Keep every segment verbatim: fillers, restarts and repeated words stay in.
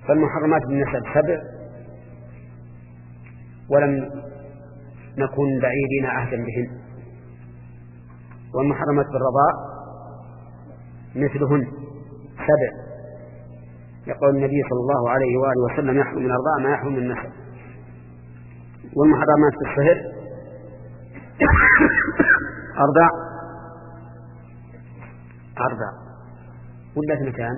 فالمحرمات بالنسب سبع، ولم نكن بعيدين عهدا بهن. والمحرمات بالرضاء مثلهن سبع، يقول النبي صلى الله عليه وآله وسلم: يحرم من الرضاء ما يحرم من النسب. والمحرمات بالصهر أربع أربع ولا اثنتان؟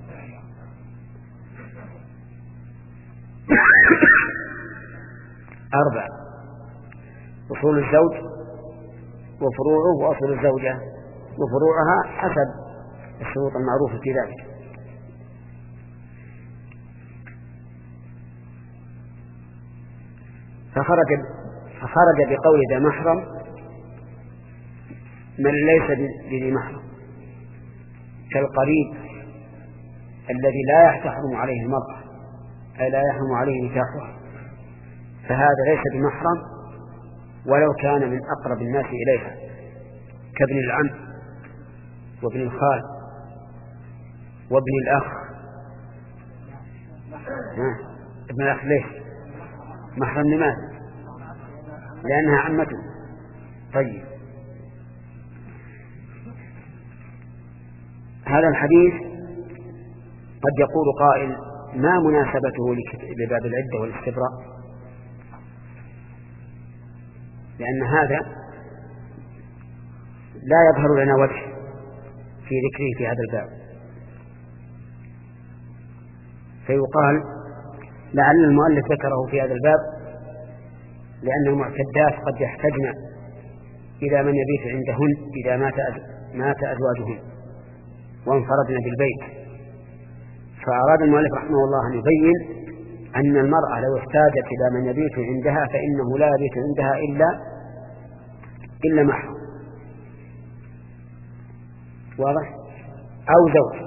أربع: أصول الزوج وفروعه، وأصل الزوجة وفروعها حسب الشروط المعروفة في ذلك. فخرج فخرج بقول ذا محرم من ليس بذي محرم، كالقريب الذي لا تحرم عليه المرأة، أي لا يحرم عليه نكاحها، فهذا ليس بمحرم ولو كان من أقرب الناس إليها، كابن العم وابن الخال وابن الأخ. ابن الأخ ليش محرم؟ لماذا؟ لأنها عمته. طيب، هذا الحديث قد يقول قائل: ما مناسبته لباب العدة والاستبراء؟ لأن هذا لا يظهر لنا وجه في ذكره في هذا الباب، فيقال لعل المؤلف ذكره في هذا الباب لأن المعتدات قد يحتجن إلى من يبيت عندهن إذا مات مات أزواجهن وانفردن بالبيت، فأراد المؤلف رحمه الله أن يبين أن المرأة لو احتاجت إلى من يبيت عندها فإنه لا يبيت عندها إلا إلا محرم، واضح؟ أو زوج.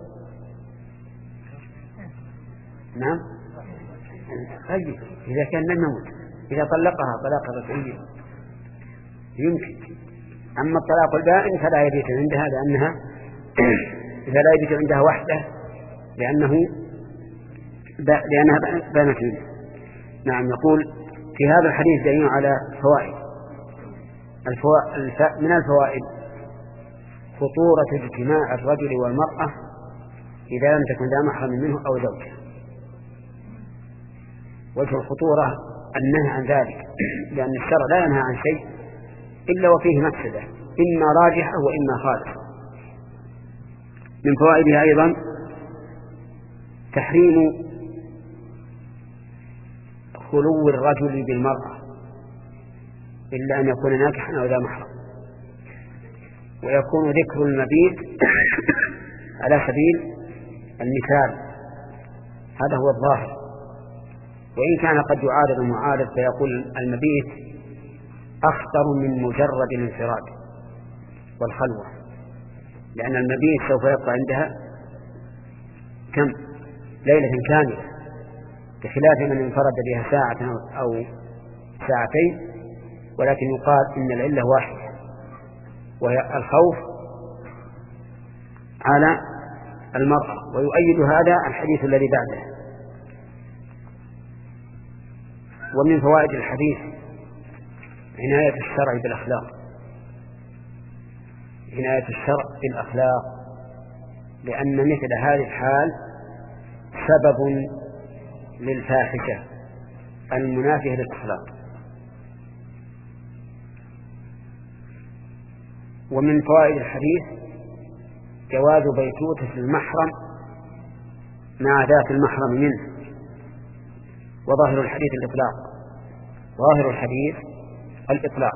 نعم. طيب، إذا كان لم يمت، إذا طلقها طلاق رجعي يمكن. أما الطلاق البائن فلا يبيت عندها، لأنها إذا لا يبيت عندها وحده لأنه لأنها بانت منه. نعم. يقول: في هذا الحديث دليل على فوائد. الفوائد من الفوائد خطورة اجتماع الرجل والمرأة إذا لم تكن لا محرم منه أو زوجه. وجه الخطورة النهي عن ذلك، لأن الشرع لا ينهى عن شيء إلا وفيه مفسدة، إما راجحة وإما خالصة. من فوائدها أيضا تحريم خلو الرجل بالمرأة إلا أن يكون ناكحا أو ذا محرم، ويكون ذكر المبيت على سبيل المثال، هذا هو الظاهر، وإن كان قد يعارض المعارض فيقول المبيت أخطر من مجرد الانفراد والخلوة، لأن المبيت سوف يبقى عندها كم ليلة كاملة، بخلاف من انفرد بها ساعة أو ساعتين، ولكن يقال إن العلة واحدة وهي الخوف على المرأة. ويؤيد هذا الحديث الذي بعده. ومن فوائد الحديث عناية الشرع بالأخلاق، عناية الشرع بالأخلاق، لأن مثل هذه الحال سبب للفاحشة المنافية للأخلاق. ومن فوائد الحديث جواز بيتوتة المحرم مع ذات المحرم منه، وظاهر الحديث الإطلاق. ظاهر الحديث الإطلاق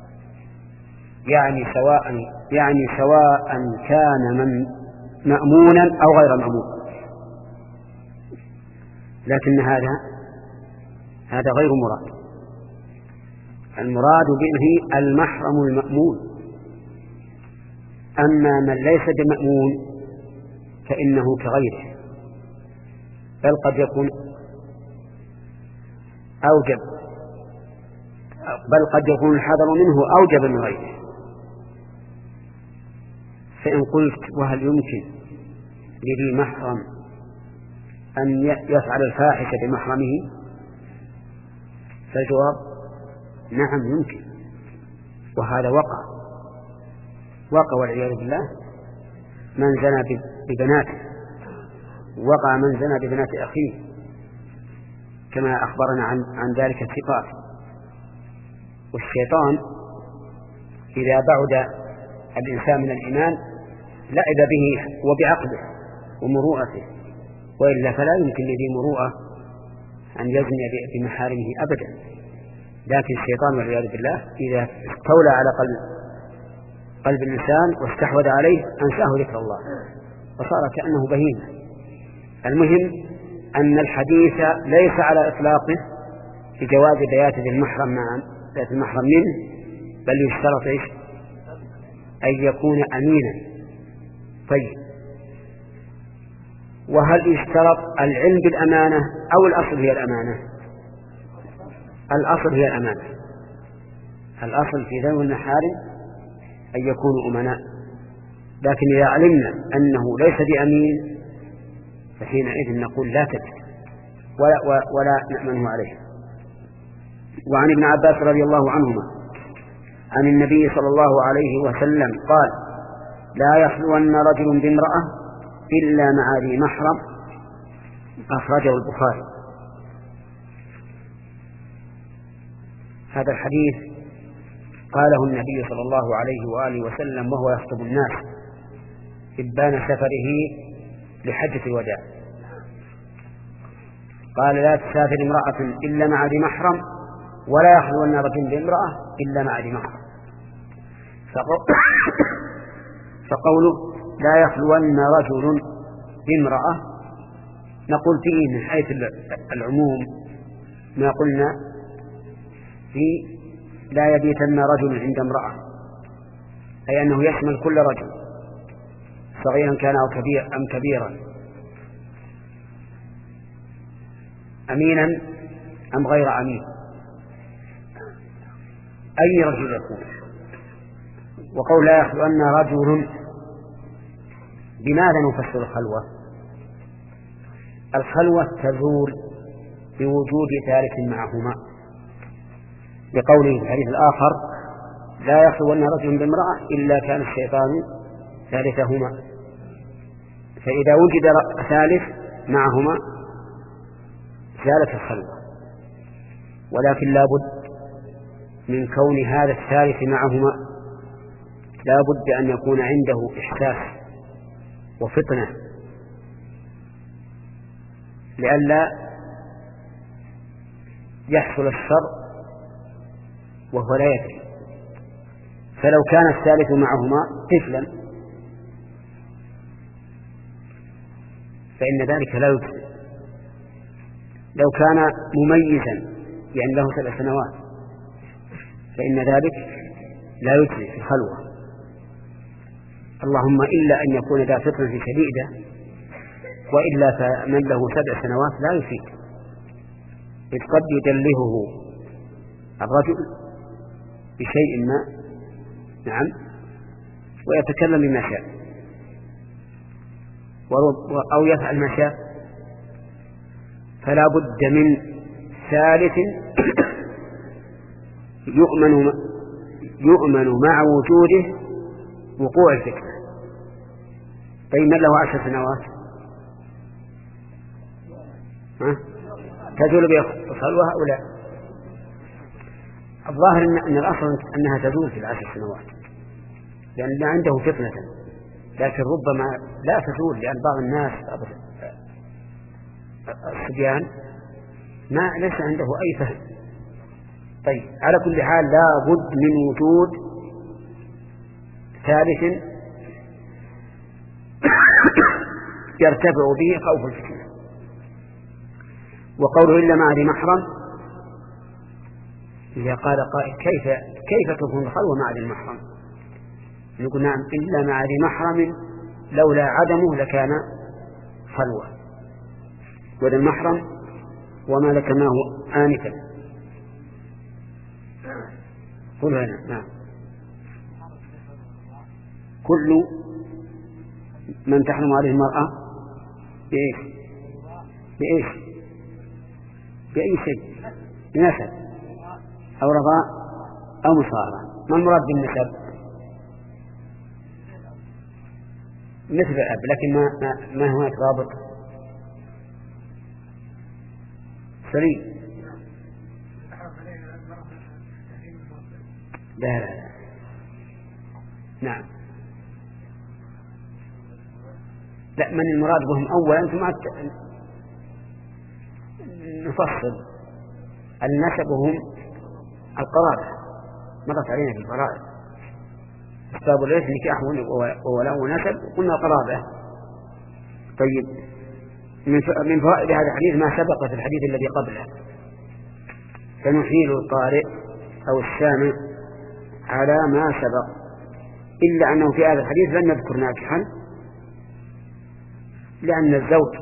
يعني سواء يعني سواء كان من مأمونا أو غير مأمون، لكن هذا هذا غير مراد. المراد به المحرم المأمون، أما من ليس بمأمون فإنه كغيره، بل قد يكون أوجب بل قد يكون الحذر منه أوجب من غيره. فإن قلت: وهل يمكن لذي محرم أن يفعل الفاحشة بمحرمه؟ فالجواب نعم يمكن، وهذا وقع وقع والعياذ بالله. من زنى ببناته وقع من زنى ببنات أخيه، كما أخبرنا عن, عن ذلك الثقات. والشيطان إذا بعد الإنسان من الإيمان لعب به وبعقله ومروءته، وإلا فلا يمكن لذي مروءة أن يزني بمحارمه أبدا. لكن الشيطان والعياذ بالله إذا استولى على قلب قلب الإنسان واستحوذ عليه أنساه ذكر الله وصار كأنه بهيمة. المهم أن الحديث ليس على إطلاقه بجواز بيات ذي المحرم مع ذات المحرم منه، بل يشترط إيش؟ أن يكون أمينا. طيب، وهل يشترط العلم بالأمانة أو الأصل هي الأمانة؟ الأصل هي الأمانة. الأصل في ذوي المحارم أن يكونوا أمناء، لكن إذا علمنا أنه ليس بأمين فحينئذ نقول لا تجد ولا, ولا نأمنه عليه. وعن ابن عباس رضي الله عنهما عن النبي صلى الله عليه وسلم قال: لا يخلون رجل بامرأة إلا مع ذي محرم، أخرجه البخاري. هذا الحديث قاله النبي صلى الله عليه وآله وسلم وهو يخطب الناس إبان سفره لحجة الوداع. قال: لا تسافر امرأة إلا مع ذي محرم، ولا يخلون رجل بامرأة إلا مع ذي محرم. فقوله لا يخلون رجل بامرأة نقول فيه من حيث العموم ما قلنا في لا يبيتن رجل عند امرأة، أي أنه يشمل كل رجل صغيرا كان أو كبير أم كبيرا، أمينا أم غير أمين، أي رجل يكون. وقول لا يخلون رجل، بماذا نفسر الخلوة؟ الخلوة تزول بوجود ثالث معهما، بقوله في الحديث الآخر: لا يخلون رجل بامرأة إلا كان الشيطان ثالثهما. فإذا وجد ثالث معهما زالت الخلوة، ولكن لا بد من كون هذا الثالث معهما لا بد أن يكون عنده إحساس وفطنة لئلا يحصل الشر وهو لا يدري. فلو كان الثالث معهما طفلا فإن ذلك لا يجزي. لو كان مميزا يعني له سبع سنوات فإن ذلك لا يجزي في الخلوة، اللهم إلا أن يكون ذا فطنة شديدة، وإلا فمن له سبع سنوات لا يفيد، إذ قد يدلهه الرجل بشيء ما نعم ويتكلم بما شاء أو يفعل ما شاء. فلا بد من ثالث يؤمن يؤمن مع وجوده وقوع الفتنة. طيب من له عشر سنوات ها؟ تزول بخلوة هؤلاء. الظاهر إن, إن الأصل أنها تزول في العشر سنوات لأن عنده فتنة، لكن ربما لا تزول لأن بعض الناس الصبيان ما ليس عنده أي فهم. طيب على كل حال لا بد من وجود ثالث يرتفع به خوف الفتنة. وقوله إلا مع ذي محرم، إذا قال قائل كيف كيف تكون الخلوة مع ذي المحرم؟ نقول نعم إلا مع ذي محرم، لولا عدمه لكان خلوة. وذي المحرم وما ذكرناه آنفا. قل هنا نعم كل من تحرم عليه المرأة بإيش؟ بإيش؟ بأي شيء، بنسب أو رضاء أو مصارعة. ما المراد بالنسب؟ مثل الأب، لكن ما, ما, ما هناك رابط سري. لا لا لا نعم لا، من المراد بهم أولا ثم نفصل. النسب هم القرابة، مرت علينا في الفرائض أسباب الإرث نكاح وولاء ونسب، قلنا قرابة. طيب، من فوائد هذا الحديث ما سبق في الحديث الذي قبله، فنحيل القارئ أو السامع على ما سبق، إلا أنه في هذا الحديث لم نذكر ناكحا، لأن الزوج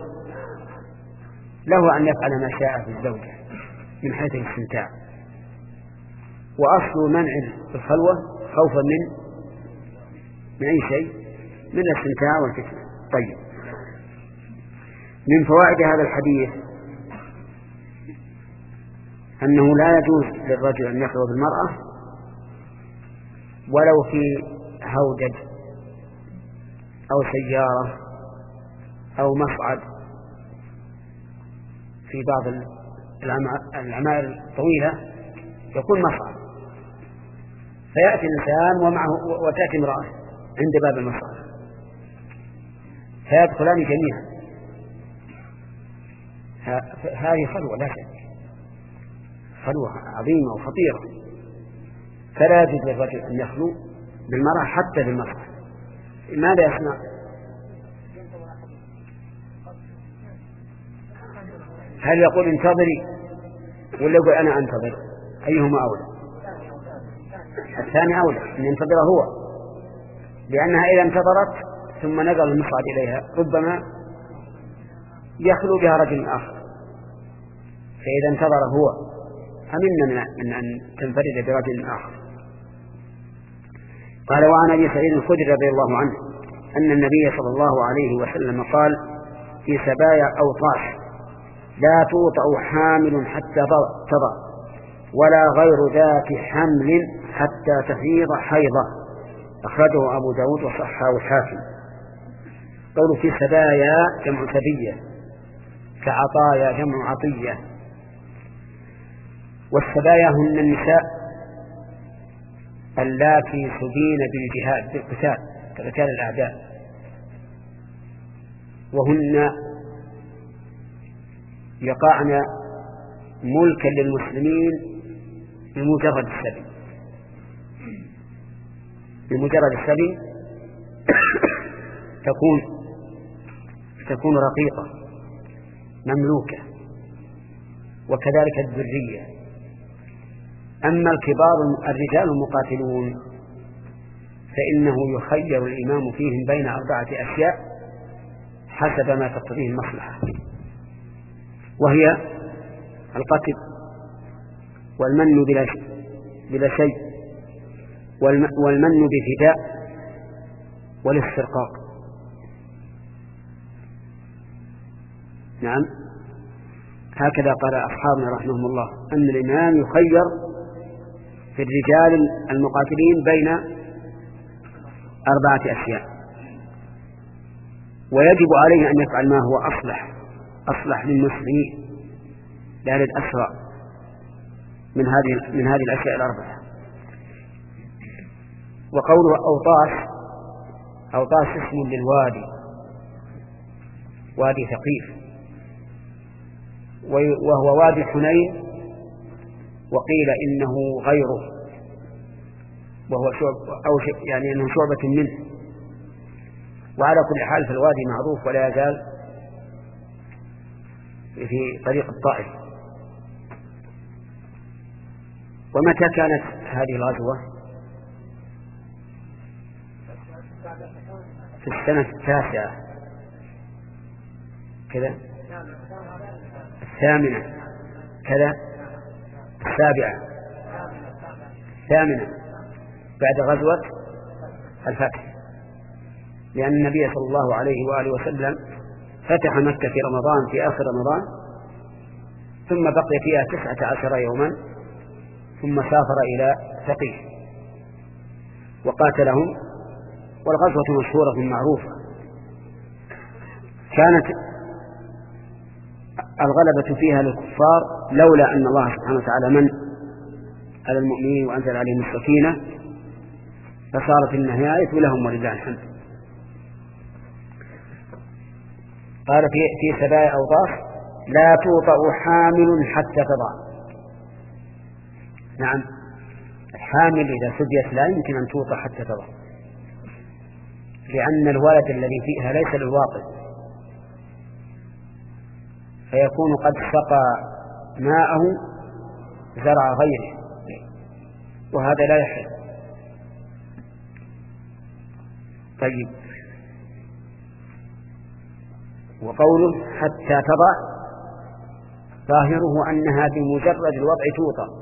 له أن يفعل ما شاء في الزوجة من حيث الاستمتاع، وأصل منع الخلوة خوفا من من أي شيء، من الاستمتاع والفتنة. طيب، من فوائد هذا الحديث أنه لا يجوز للرجل أن يخلو بالمرأة ولو في هودج أو سيارة أو مصعد في بعض العمائر الطويلة يكون مصعد، فيأتي الإنسان ومعه وتأتي امرأة عند باب المصعد فيدخلان جميعا، هذه خلوة لا شك، خلوة عظيمة وخطيرة، فلا يجوز للرجل أن يخلو بالمرأة حتى في المصعد. ماذا يصنع؟ هل يقول انتظري ولا يقول أنا أنتظر؟ أيهما أولى؟ الثاني أولى، أن ينتظر هو، لأنها إذا انتظرت ثم نزل المصعد إليها ربما يخلو بها رجل آخر، فإذا انتظر هو أمنا من أن تنفرد برجل آخر. قال: وعن أبي سعيد الخدري رضي الله عنه أن النبي صلى الله عليه وسلم قال في سبايا أوطاس: لا توطأ حامل حتى تضع، ولا غير ذات حمل حتى تفيض حيضة. أخرجه أبو داود وصححه الحاكم. قول في سبايا جمع سبية، كعطايا جمع عطية، والسبايا هن النساء اللاتي سبين بالجهاد بالقتال كقتال الأعداء، وهن يقعن ملكا للمسلمين بمجرد السبي، بمجرد السبي تكون تكون رقيقة مملوكة، وكذلك الذرية. أما الكبار الرجال المقاتلون فإنه يخير الإمام فيهم بين أربعة أشياء حسب ما تقتضيه المصلحة، وهي القتل، والمن بلا شيء، والمن بفداء، والاسترقاق. نعم، هكذا قال أصحابنا رحمهم الله أن الإمام يخير في الرجال المقاتلين بين أربعة أشياء، ويجب عليه أن يفعل ما هو أصلح أصلح للمسلمين لا للأسرى من هذه من هذه الأشياء الأربعة. وقوله أوطاس، أوطاس اسم للوادي، وادي ثقيف، وهو وادي حنين، وقيل إنه غيره، وهو شعب أو يعني إنه شعبة منه. وعلى كل حال فالوادي معروف ولا يزال في طريق الطائف. ومتى كانت هذه الغزوة؟ في السنة التاسعة كذا، الثامنة كذا، السابعة، الثامنة بعد غزوة الفتح، لأن النبي صلى الله عليه وآله وسلم فتح مكة في رمضان في آخر رمضان، ثم بقي فيها تسعة عشر يوما، ثم سافر إلى ثقيف وقاتلهم، والغزوة مشهورة معروفة. كانت الغلبة فيها للكفار لولا أن الله سبحانه وتعالى من على المؤمنين وأنزل عليهم السكينة، فصارت النهاية لهم ولله الحمد. قال في في سبايا أوضاح: لا توطأ حامل حتى تضع. نعم، الحامل إذا سديت لا يمكن أن توطأ حتى تضع، لأن الولد الذي فيها ليس للواطئ، فيكون قد سقى ماءه زرع غيره، وهذا لا يحل. طيب، وقوله حتى تضع ظاهره أنها بمجرد الوضع توطأ،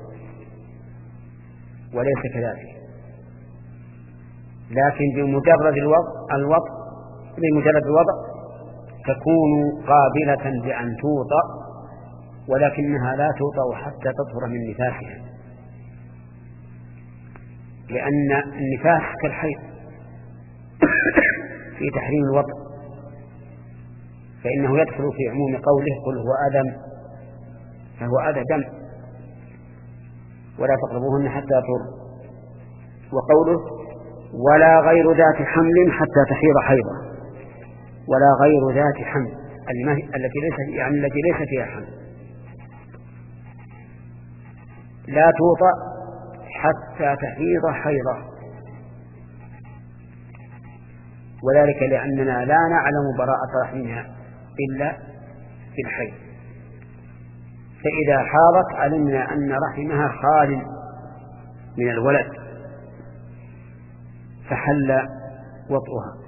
وليس كذلك، لكن بمجرد الوضع الوضع بمجرد الوضع تكون قابلة بأن توطأ، ولكنها لا توطأ حتى تطهر من نفاسها، لأن النفاس كالحيض في تحريم الوضع، فإنه يدخل في عموم قوله: قل هو أذى، فهو أذى دم، ولا تقربوهن حتى يطهرن. وقوله: ولا غير ذات حمل حتى تحيض حيضا، ولا غير ذات حمل التي ليس يعني التي ليس فيها حمل لا توطأ حتى تحيض حيضا، وذلك لأننا لا نعلم براءة رحمها إلا في الحيض، فإذا حاضت علمنا أن رحمها خال من الولد فحل وطئها،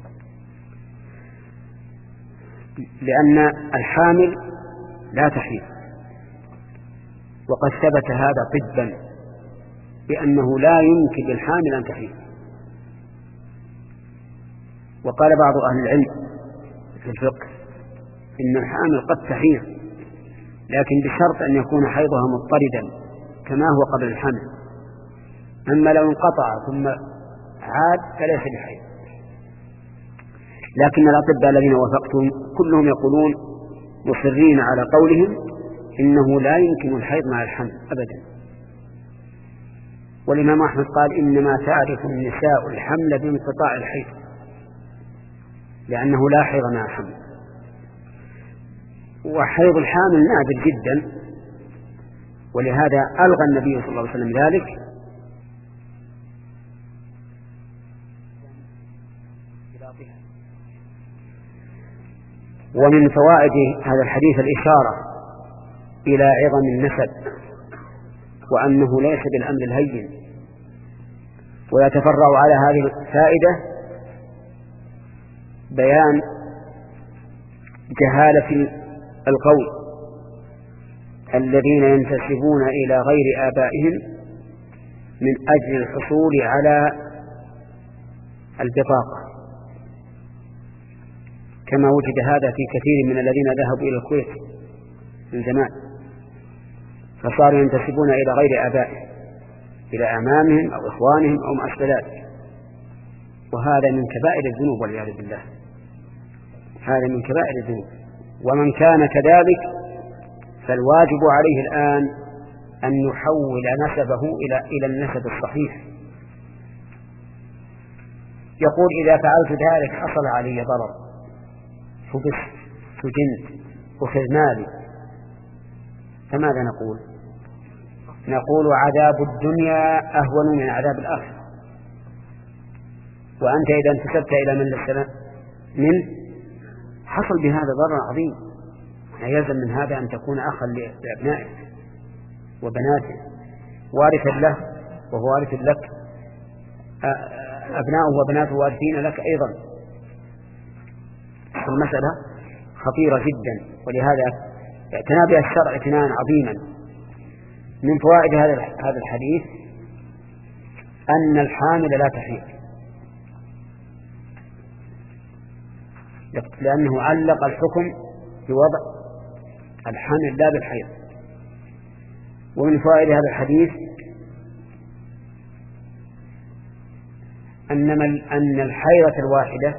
لأن الحامل لا تحيض، وقد ثبت هذا طبا بأنه لا يمكن للحامل أن تحيض. وقال بعض أهل العلم في الفقه إن الحامل قد تحيض، لكن بشرط أن يكون حيضها مضطردا كما هو قبل الحمل، أما لو انقطع ثم عاد فليس بحيض. لكن الأطباء الذين وافقتهم كلهم يقولون مصرين على قولهم إنه لا يمكن الحيض مع الحمل أبدا. والإمام أحمد قال: إنما تعرف النساء الحمل بانقطاع الحيض، لأنه لا حيض مع الحمل، وحيض الحامل نادر جدا، ولهذا ألغى النبي صلى الله عليه وسلم ذلك. ومن فوائد هذا الحديث الإشارة إلى عظم النسب، وأنه ليس بالأمر الهين. ويتفرع على هذه الفائدة بيان جهالة القول الذين ينتسبون إلى غير آبائهم من أجل الحصول على البطاقة، كما وجد هذا في كثير من الذين ذهبوا إلى الكويت من زمان، فصاروا ينتسبون إلى غير آبائهم، إلى أعمامهم أو إخوانهم أو ما أشبه ذلك، وهذا من كبائر الذنوب والعياذ بالله، هذا من كبائر الذنوب. ومن كان كذلك فالواجب عليه الآن أن يحول نسبه إلى إلى النسب الصحيح. يقول: إذا فعلت ذلك حصل علي ضرر، حبست، سجنت، أخذ مالي، فماذا نقول؟ نقول: عذاب الدنيا أهون من عذاب الآخرة. وأنت إذا انتسبت إلى من لست منه حصل بهذا ضرر عظيم، يلزم من هذا أن تكون أخا لأبنائك وبناتك، وارثا له وهو وارث لك، أبناؤه وبناته وارثين لك أيضا. المسألة خطيرة جدا، ولهذا اعتنى بها الشرع اعتناء عظيما. من فوائد هذا الحديث أن الحامل لا تحيض، لأنه علق الحكم بوضع الحمل لا بالحيض. ومن فوائد هذا الحديث أن أن الحيضة الواحدة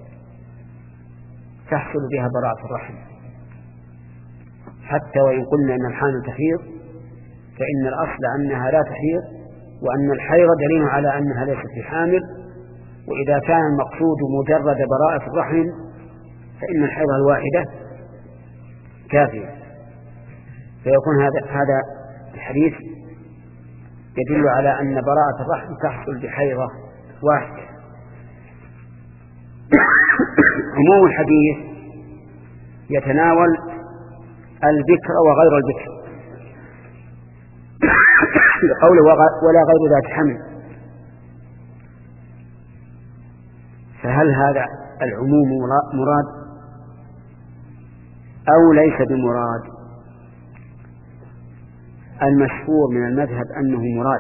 تحصل بها براءة الرحم، حتى وإن قلنا أن الحامل تحيض فإن الأصل أنها لا تحيض، وأن الحيض دليل على أنها ليست بحامل. وإذا كان المقصود مجرد براءة الرحم فإن الحيضة الواحدة كافية. فيكون هذا هذا الحديث يدل على أن براءة الرحم تحصل بحيضة واحدة. عموم الحديث يتناول البكر وغير البكر لقوله ولا غير ذات حمل. فهل هذا العموم مراد أو ليس بمراد؟ المشهور من المذهب أنه مراد،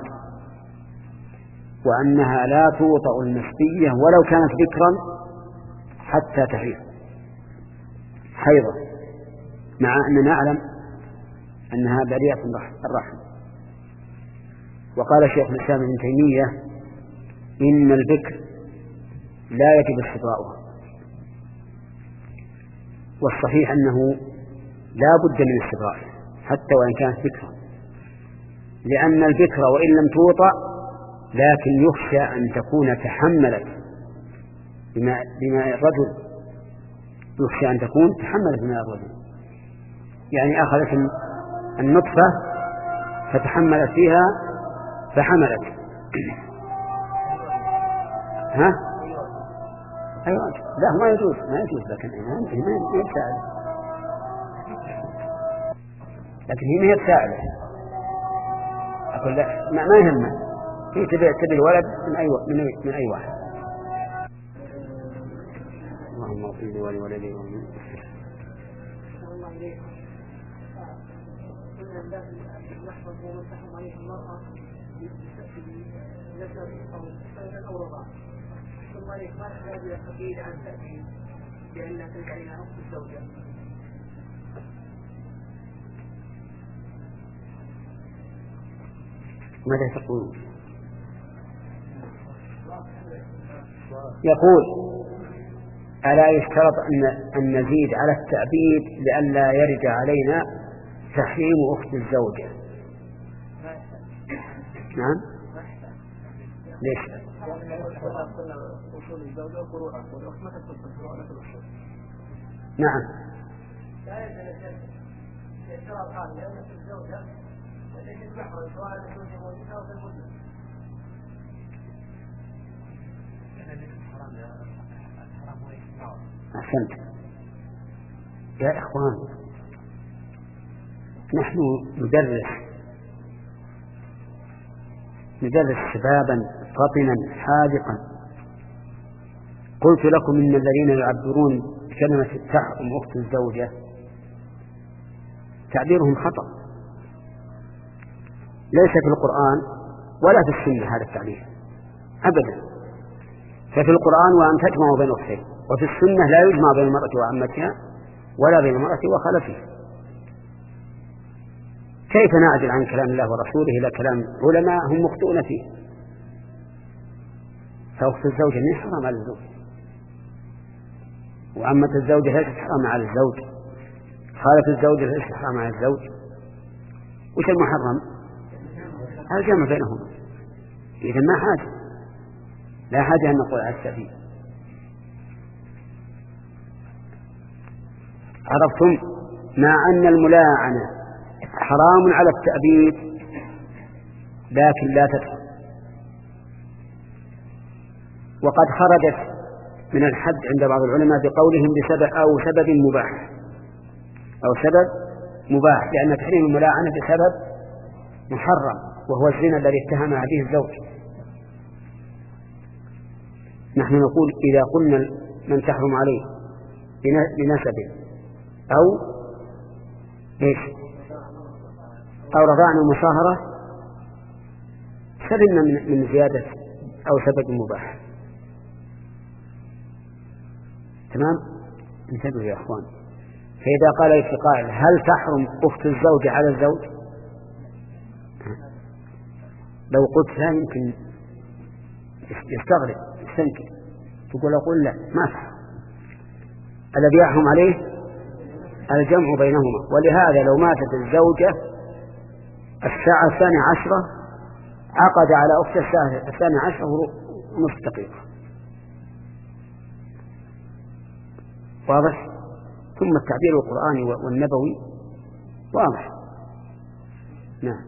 وأنها لا توطأ المسبية ولو كانت بكرا حتى تحيض حيضا، مع أننا نعلم أنها بريئة الرحم. وقال شيخ الإسلام ابن تيمية إن البكر لا يجب استبراؤها، والصحيح أنه لا بد من استبرائها حتى وإن كانت بكرا، لأن البكر وإن لم توطأ لكن يخشى أن تكون تحملت بماء, بماء الرجل، يخشى أن تكون تحملت بماء الرجل، يعني أخذت النطفة فتحملت فيها فحملت. ها؟ أيوة. لا ما يجوز ما يجوز لكن ما هي بساعدة، لكن هي ما هي بساعدة. أقول لا ما, ما يهمه، هي تبي تبي الولد من أي من أي, من أي واحد. اللهم اغفر لي ولوالدي ومن ثم ما تحتاج إلى تقييد عن تأكيد لأن تلك إلى نصف الزوجة. ماذا تقول؟ يقول ألا يشترط أن أن نزيد على التعبيد لئلا يرد علينا تحريم أخت الزوجة؟ نعم. ليش؟ نعم. أحسنت يا إخوان، نحن ندرس ندرس شبابا فطنا حاذقا. قلت لكم إن الذين يعبرون بكلمة تحرم أخت الزوجة تعبيرهم خطأ، ليس في القرآن ولا في السنة هذا التعبير أبدا. ففي القرآن وأن تجمعوا بين أختين، وفي السنة لا يجمع بين المرأة وعمتها ولا بين المرأة وخلفها. كيف نعدل عن كلام الله ورسوله إلى كلام علماء هم مخطئون فيه؟ فأخت الزوجة من حرام على الزوج، وعمة الزوجة ليست حرام على الزوج، خالة الزوجة ليست حرام على الزوج. وش المحرم؟ الجمع بينهما. إذن ما حاجة، لا حاجة أن نقول على التأبيد. عرفتم؟ مع أن الملاعنة حرام على التأبيد لكن لا تدخل، وقد خرجت من الحد عند بعض العلماء بقولهم بسبب أو سبب مباح أو سبب مباح، لأن تحريم الملاعنة بسبب محرم وهو الزنا الذي اتهم به الزوج. نحن نقول إذا قلنا من تحرم عليه بنسب أو إيش أو رضاعا ومصاهرة سلمنا من زيادة أو سبب مباح. تمام. انتبهوا يا أخوان. فإذا قال قائل هل تحرم أخت الزوج على الزوج؟ لو قلت لا يمكن يستغرب يستنكر، تقول أقول لا ما تحرم. الذي يحرم عليه الجمع بينهما. ولهذا لو ماتت الزوجة الساعة الثانية عشرة عقد على أخت الساعة الثانية عشرة ونصف دقيقة. واضح؟ ثم التعبير القرآني والنبوي واضح. نعم.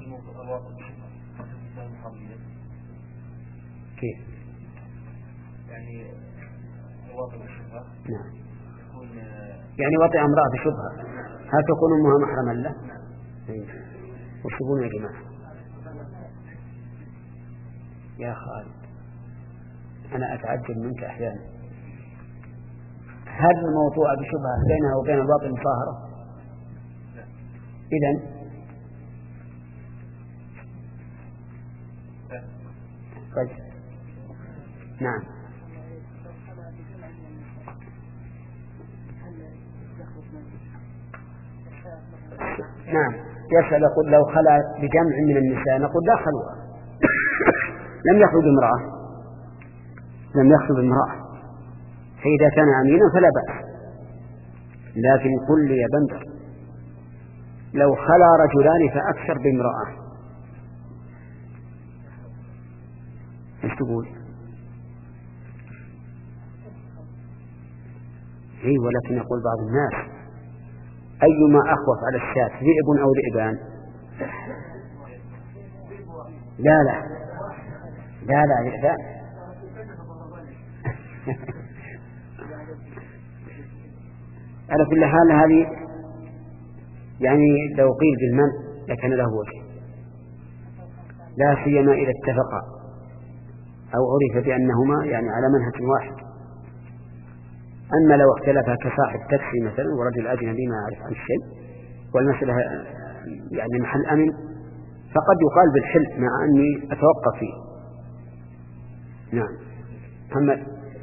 كيف؟ يعني وطئ الشبهة. نعم. يعني وطئ امرأة بشبهة هل تكون أمها محرما له؟ وشبون يا جماعة يا خالد أنا أتعجب منك أحيانا. هل الموضوع بشبهة بينها وبين الواطئ مصاهرة؟ إذن طيب. نعم. نعم يسأل يقول لو خلى بجمع من النساء نقول لا خلوة لم يخلو بامرأة لم يخلو بامرأة فإذا كان أمينا فلا بأس. لكن قل لي يا بندر لو خلى رجلان فأكثر بامرأة ايش تقول؟ اي ولكن يقول بعض الناس أيما أخوف على الشاة ذئب أو ذئبان؟ لا لا لا لا ذئبان. على كل حال هذه يعني لو قيل بالمنع لكان له وجه، لا سيما إذا اتفقا أو عرف بأنهما يعني على منهج واحد. أما لو اختلفا كصاحب تاكسي مثلا ورجل أجنبي ما يعرف عن شيء والمسألة يعني محل أمن فقد يقال بالحل مع أني أتوقف فيه. نعم. محمد.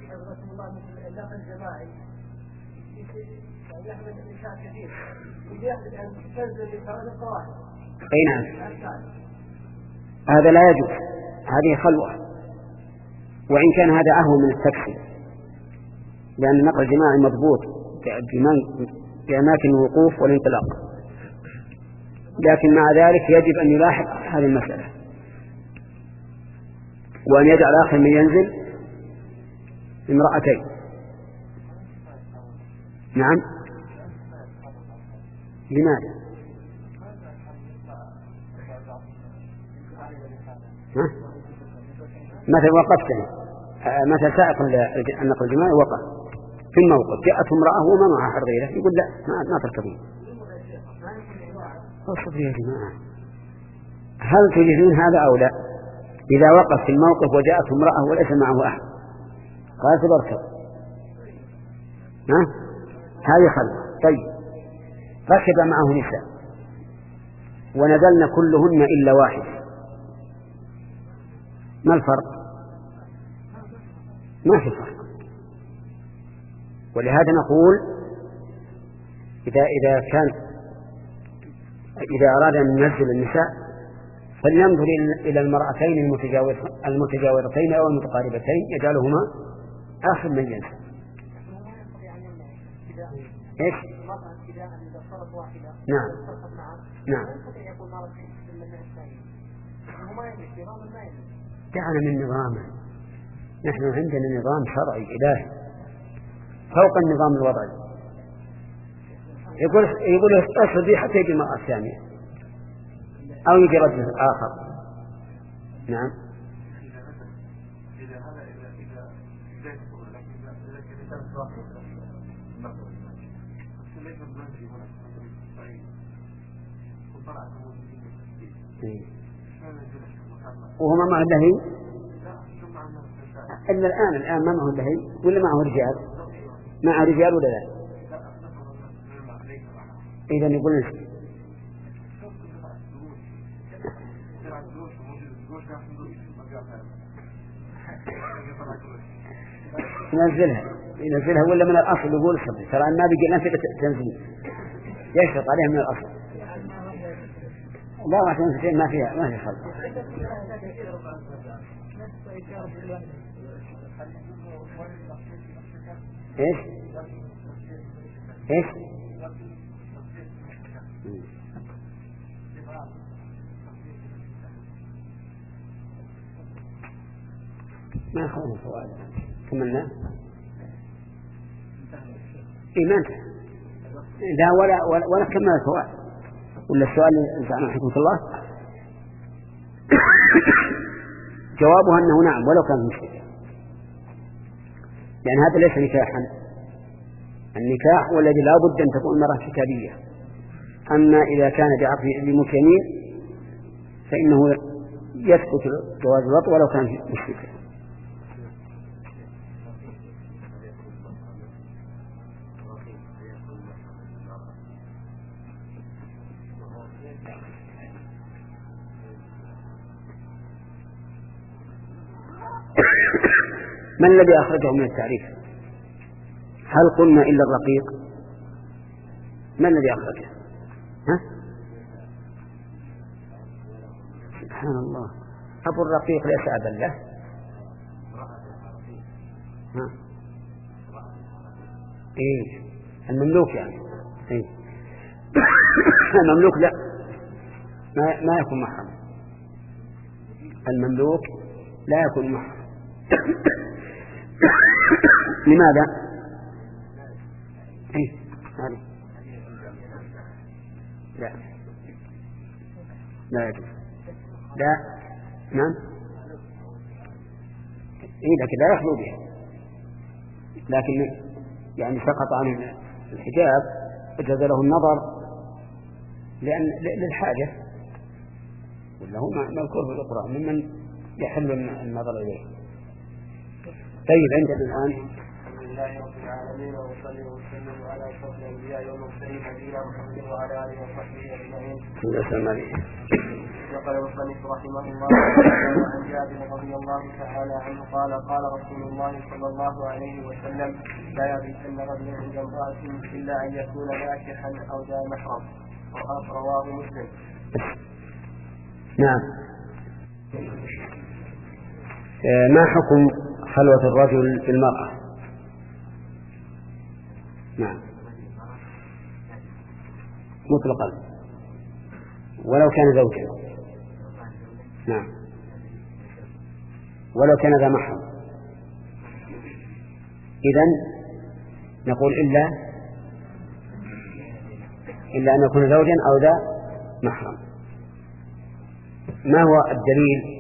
أي نعم هذا لا يجوز، هذه خلوة، وإن كان هذا أهون من التاكسي لأن النقل الجماعي مضبوط بأماكن الوقوف والانطلاق. لكن مع ذلك يجب أن يلاحظ هذه المسألة وأن يجعل آخر من ينزل امرأتين. نعم. لماذا؟ ها؟ مثل وقفتني مثل سائق النقل الجماعي وقف في الموقف جاءت امرأة وما معها حريرة يقول لا ما تركبين. اصبر يا جماعة هل تجدون هذا أو لا؟ إذا وقف في الموقف وجاءت امرأة وليس معه أحد قال تبركب ها هذه خلوة. طيب ركب معه نساء ونزلن كلهن إلا واحد ما الفرق؟ ما في فرق. ولهذا نقول إذا إذا كان إذا أراد أن ينزل النساء فلينظر إلى المرأتين المتجاورتين أو المتقاربتين يجعلهما آخر من ينزل. إيش؟ نعم نعم. دعنا من نظامه، نحن عندنا نظام شرعي إلهي فوق النظام الوضعي. يقول يقول اصل بي حتى يجي مرأة ثانية أو يجي رجل آخر. نعم. وهو ما معه اللهي إلا الآن الآن ما معه اللهي ولا معه رجال؟ مع رجال ولا لا؟ إذا يقول ننزلها ينزلها ولا من الأصل يقول صبي ترى ما بقي نفي تنزيل يشرط عليها من الأصل. لا ما تنزل ما فيها ما في خلق. إيش إيش ما أخذنا سؤال كملنا إيمان لا ولا ولا, ولا كمل السؤال ولا السؤال عن حكمة الله جوابها أنه نعم ولو كان مشركا لأن هذا ليس نكاحا. النكاح والذي لا بد أن تكون المرأة كتابية. أما إذا كان بعقد بملك يمين فإنه يسقط جواز الوطء ولو كان مشركا. من الذي أخرجه من التعريف؟ هل قلنا إلا الرقيق؟ من الذي أخرجه؟ ها؟ سبحان الله أبو الرقيق ليس أبا له. ها؟ إيه المملوك يعني إيه؟ المملوك لا ما, ما يكون محرم. المملوك لا يكون محرم. لماذا؟ إيه؟ هذه لا لا يجوز لا نعم إيه لكن لا يخلو بها لكن يعني سقط عن الحجاب وجاز له النظر لأن للحاجة ولا هو مذكور في القرآن ممن يحل النظر إليه. طيب عندنا الآن الحمد لله رب العالمين وصلي وسلم على أشرف الأنبياء والمرسلين نبينا محمد وعلى آله وصحبه أجمعين. وقال المصنف رحمه الله عن جابر رضي الله تعالى عنه قال قال رسول الله صلى الله عليه وسلم لا يبيتن رجل عند امرأة إلا أن يكون ناكحا أو ذا محرم. رواه مسلم. نعم. ما حكم خلوة الرجل بالمرأة؟ نعم مطلقا ولو كان زوجا. نعم ولو كان ذا محرم. إذن نقول إلا إلا أن يكون زوجا أو ذا محرم. ما هو الدليل؟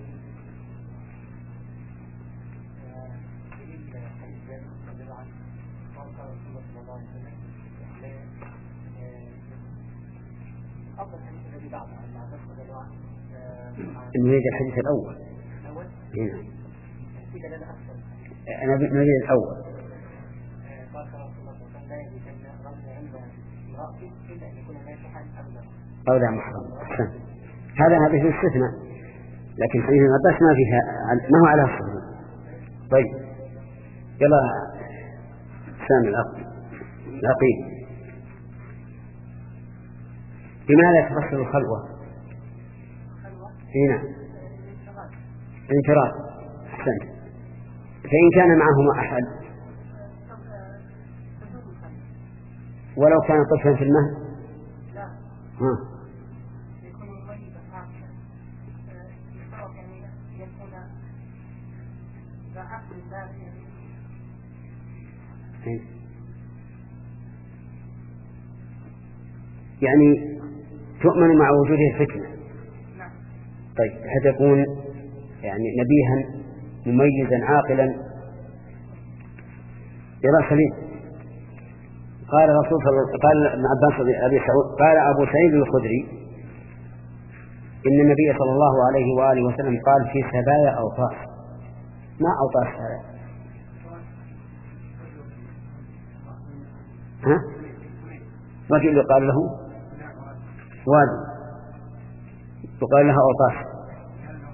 نريد الحديث الأول. هنا أنا نريد الأول. أو لا محرم. هذا هذا في الاستثناء لكن حديث العباس ما فيها ما هو على الصحيح. طيب يلا سامي العقيل لماذا تفصل الخلوة؟ هنا انفراد. أحسنت. فإن كان معهما أحد ولو كان طفلا في المهد ها يعني تؤمن مع وجوده الفتنة. طيب حتى يكون يعني نبيها مميزا عاقلا يرى سليم. قال رسول الله قال ابن عباس أبي سعود قال أبو سعيد الخدري إن النبي صلى الله عليه وآله وسلم قال في سبايا أوطاس. ما أوطاس هذا؟ ها؟ رجل يقال له وادي يقال لها أوطاس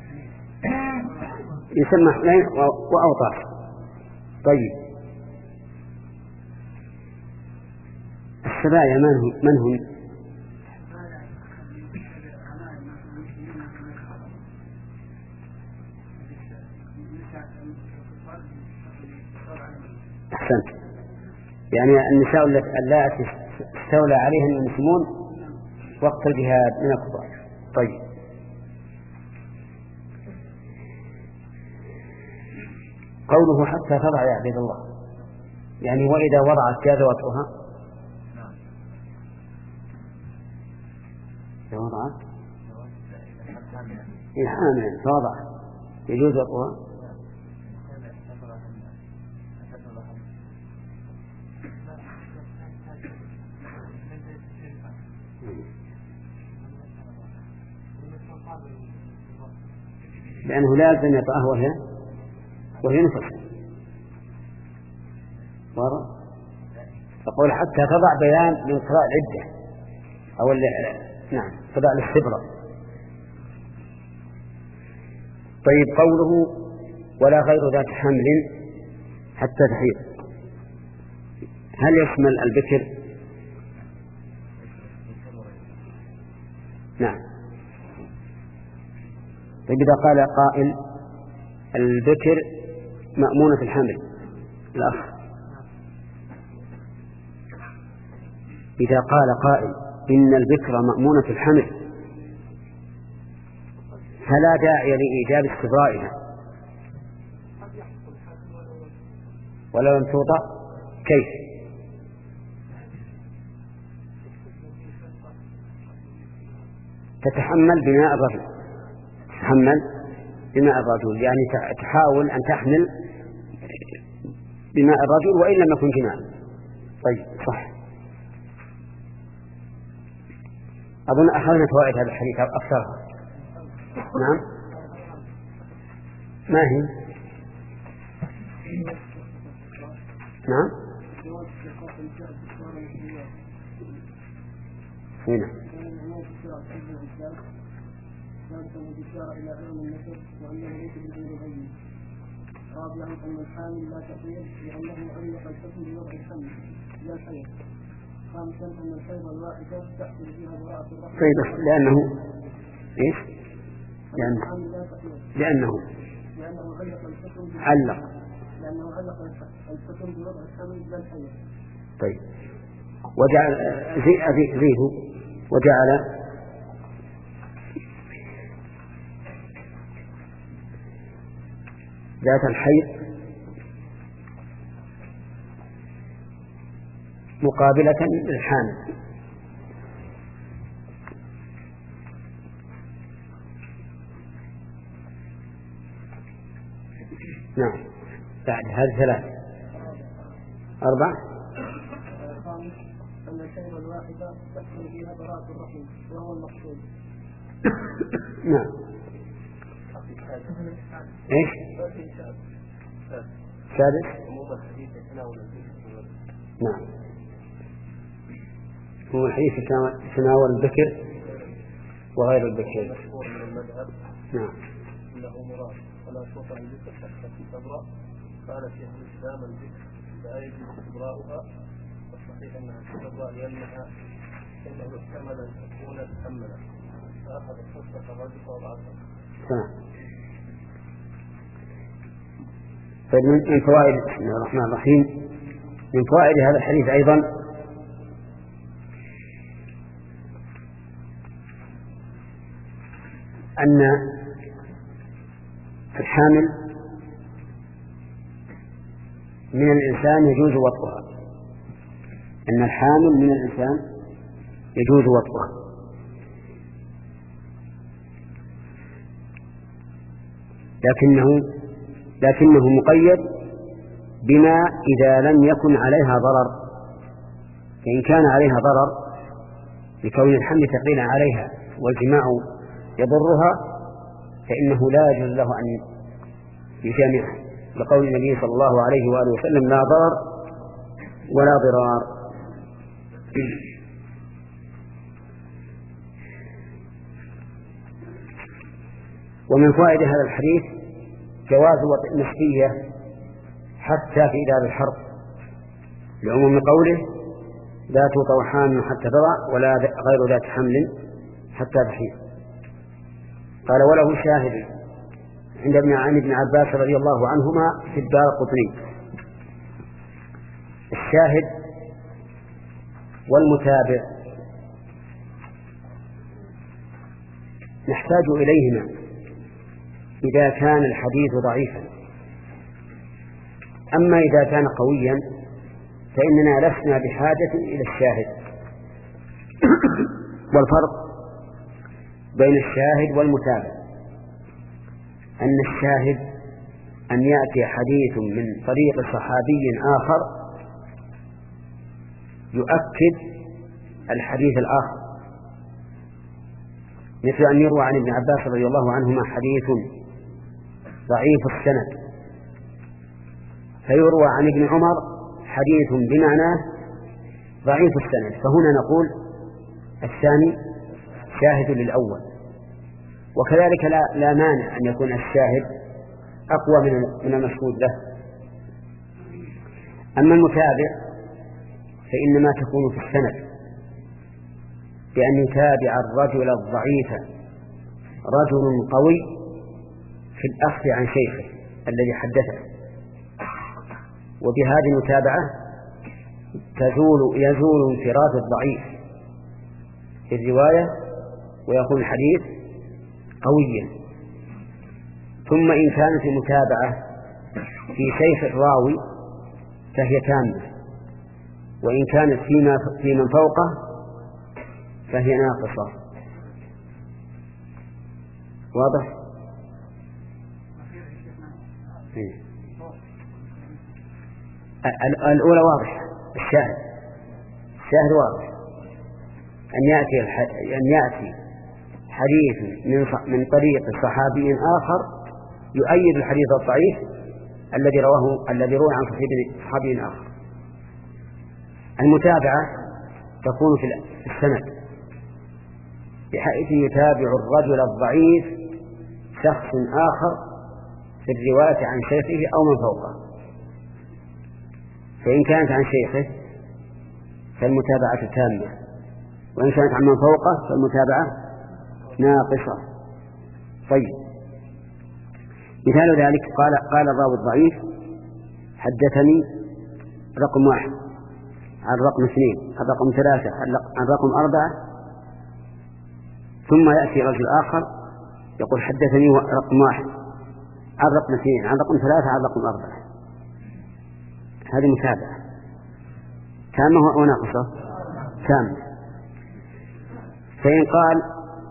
يسمى حنين وأوطاس. طيب السبايا من هم؟ من هم؟ أحسنت، يعني النساء اللاتي استولى عليهن المسلمون وقت الجهاد من الكفار. طيب، قوله حتى تضع يا عبد الله، يعني وإذا وضعت جاز وطئها؟ إذا وضعت إن حاملا فوضع يجوز وطئها؟ لأنه لازم يطأه وهي وهي نفسه. فقول حتى تضع بيان من قراء العدة أو نعم تضع الاستبراء. طيب، قوله ولا غير ذات حمل حتى تحيض، هل يشمل البكر؟ نعم. طيب، إذا قال قائل البكر مأمونة الحمل الأخ، إذا قال قائل إن البكر مأمونة الحمل فلا داعي لإيجاب استبرائها ولو لم توضع. كيف؟ تتحمل بماء الرجل، تتحمل بماء الرجل، يعني تحاول أن تحمل بماء الرجل وإن لم يكن جماع. طيب، صح. أظن أخذنا فوائد هذا الحديث أكثرها. نعم، ما هي؟ نعم، هنا رابعا أن الحامل لا تحيض لأنه علق الحكم بوضع الحمل لا الحيض. خامسا أن الحيض الواحدة تحصل فيها براءة الرحم. طيب، لأنه إيش؟ لأنه لأنه لأنه علق الحكم علق لأنه علق الحكم بوضع الحمل لا الحيض. طيب، وجعل زي زيه وجعل ذات الحيض مقابلة للحامل. نعم، بعد هذه ثلاث أربع. خامس أن الحيض الواحدة تحصل فيها براءة الرحم وهو المقصود. نعم. ايش؟ سادس. نعم، هو الحديث تناول البكر وغير البكر. نعم. انه مراد ولا توقع البكر حتى تبرأ. قال شيخ الاسلام البكر لا يجوز استبراؤها، والصحيح انها تبرأ لانها انه احتمل ان تكون تحملا فاخذ الحصه الرجل والعصر. تمام. طيب، من فوائد بسم الله الرحمن الرحيم، من فوائد هذا الحديث أيضا أن الحامل من الإنسان يجوز وطئها، أن الحامل من الإنسان يجوز وطئها، لكنه لكنه مقيد بما إذا لم يكن عليها ضرر. فإن كان عليها ضرر لكون الحمل ثقيلا عليها والجماع يضرها فإنه لا يجوز له أن يجامعها، لقول النبي صلى الله عليه وآله وسلم لا ضرر ولا ضرار. ومن فوائد هذا الحديث جواز وطئ النسبية حتى في إدارة الحرب، لعموم قوله لا توطأ حامل حتى تضع ولا غير ذات حمل حتى تحيض. قال وله شاهد عند ابن عن ابن عباس رضي الله عنهما في الدارقطني. الشاهد والمتابع نحتاج إليهما إذا كان الحديث ضعيفا، أما إذا كان قويا فإننا لسنا بحاجة إلى الشاهد. والفرق بين الشاهد والمتابع أن الشاهد أن يأتي حديث من طريق صحابي آخر يؤكد الحديث الآخر، مثل أن يروى عن ابن عباس رضي الله عنهما حديث ضعيف السند فيروى عن ابن عمر حديث بمعناه ضعيف السند، فهنا نقول الثاني شاهد للأول. وكذلك لا, لا مانع أن يكون الشاهد أقوى من المشهود له. أما المتابع فإنما تكون في السند بأن يتابع الرجل الضعيف رجل قوي في الأخذ عن شيخه الذي حدثه، وبهذه المتابعة تزول يزول انفراد الضعيف في الرواية ويكون الحديث قويا. ثم إن كانت المتابعة في شيخ الراوي فهي تامة، وإن كانت فيما في من فوقه فهي ناقصة. واضح؟ الأولى واضح، الشاهد الشاهد واضح أن يأتي أن يأتي حديث من من طريق صحابي آخر يؤيد الحديث الضعيف الذي رواه الذي روى عن صحابي آخر. المتابعة تكون في السند بحيث يتابع الرجل الضعيف شخص آخر في الرواية عن شيخه أو من فوقه، فإن كانت عن شيخه فالمتابعة تامة، وإن كانت عن من فوقه فالمتابعة ناقصة. طيب، مثال ذلك قال قال الراوي الضعيف حدثني رقم واحد عن رقم اثنين عن رقم ثلاثة عن رقم أربعة، ثم يأتي رجل آخر يقول حدثني رقم واحد عن رقم اثنين عن رقم ثلاثة عن رقم أربعة. هذه متابعة تامة أو ناقصة؟ تامة. فإن قال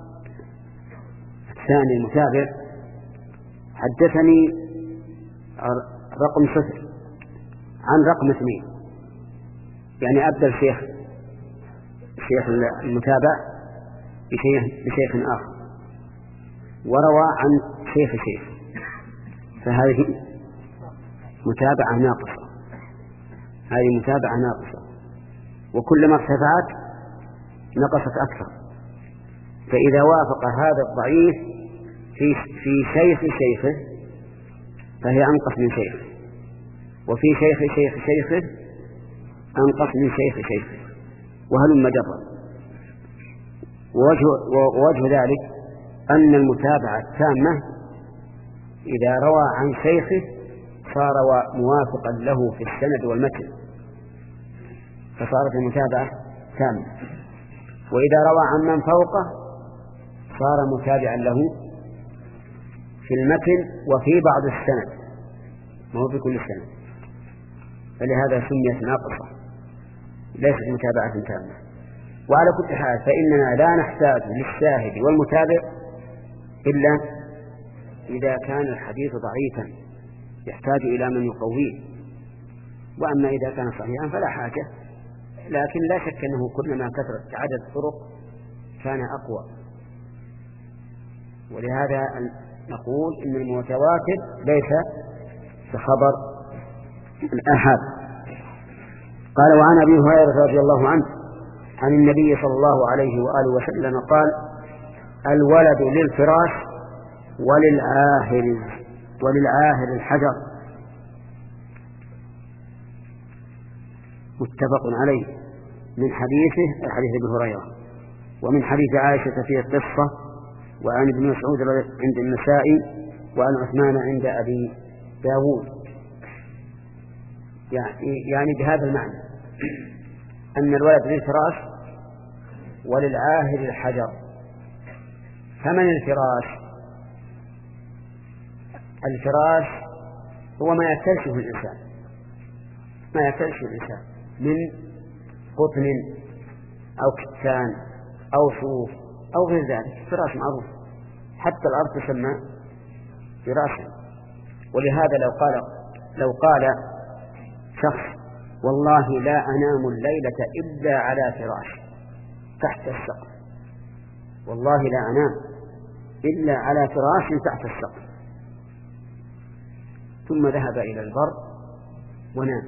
الثاني المتابع حدثني رقم صفر عن رقم اثنين، يعني أبدل الشيخ الشيخ المتابع بشيخ, بشيخ آخر وروى عن شيخ شيخ، فهذه متابعة ناقصة. هذه متابعة ناقصة، وكلما ارتفعت نقصت أكثر. فإذا وافق هذا الضعيف في في شيخ شيخه فهي أنقص من شيخه، وفي شيخ شيخ شيخه أنقص من شيخ شيخه، وهل مجرد. ووجه, ووجه ذلك أن المتابعة التامة إذا روى عن شيخه صار موافقا له في السند والمتن فصارت المتابعة تامة، وإذا روى عن من فوقه صار متابعا له في المتن وفي بعض السند، ما هو في كل السند، فلهذا سميت ناقصة ليست متابعة تامة. وعلى كل حال فإننا لا نحتاج للشاهد والمتابع إلا إذا كان الحديث ضعيفا يحتاج إلى من يقويه، وأما إذا كان صحيحا فلا حاجة. لكن لا شك أنه كلما كثرت عدد الطرق كان أقوى، ولهذا نقول إن المتواتر ليس كخبر الآحاد. قال وعن أبي هريرة رضي الله عنه عن النبي صلى الله عليه وآله وسلم قال الولد للفراش وللعاهر وللعاهر الحجر، متفق عليه. من حديثه حديث ابن هريرة، ومن حديث عائشة في القصة، وعن ابن مسعود عند النسائي، وعن عثمان عند أبي داود. يعني بهذا المعنى أن الولد للفراش وللعاهر الحجر. فمن الفراش؟ الفراش هو ما يفترشه الإنسان، ما يفترشه الإنسان من قطن أو كتان أو صوف أو غير ذلك. فراش معروف، حتى الأرض تسمى فراشا. ولهذا لو قال لو قال شخص والله لا أنام الليلة إلا على فراش تحت السقف، والله لا أنام إلا على فراش تحت السقف، ثم ذهب إلى البر ونام،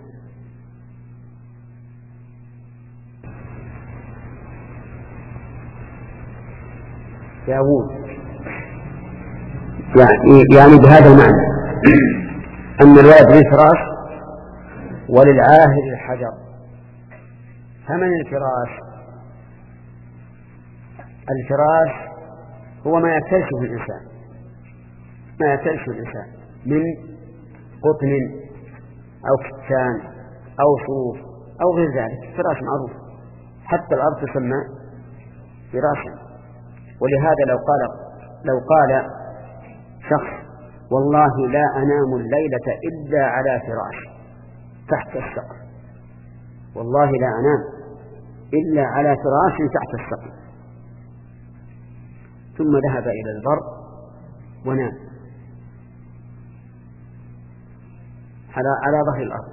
داود. يعني, يعني بهذا المعنى أن الولد للفراش وللعاهر الحجر. فمن الفراش؟ الفراش هو ما يفترشه الإنسان، ما يفترشه الإنسان من قطن أو كتان أو صوف أو غير ذلك. فراش معروف، حتى الأرض تسمى فراشا. ولهذا لو قال لو قال شخص والله لا أنام الليلة إلا على فراش تحت السقف، والله لا أنام إلا على فراش تحت السقف، ثم ذهب إلى البر ونام على على ظهر الأرض،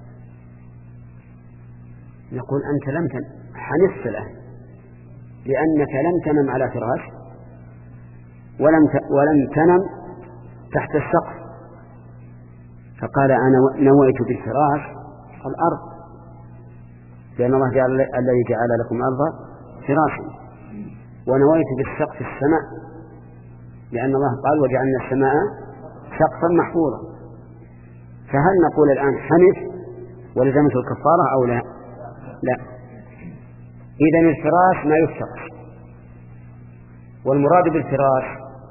نقول أنت لم تنم، حنست الآن، لأنك لم تنم على فراش ولم ولم تنم تحت السقف. فقال أنا نويت بالفراش الأرض، لأن الله جعل الذي جعل لكم الأرض فراشا، ونويت بالسقف السماء، لأن الله قال وجعلنا السماء سقفا محفوظا. فهل نقول الآن حنث ولزمته الكفارة أو لا؟ لا. إذن الفراش ما يفترش، والمراد بالفراش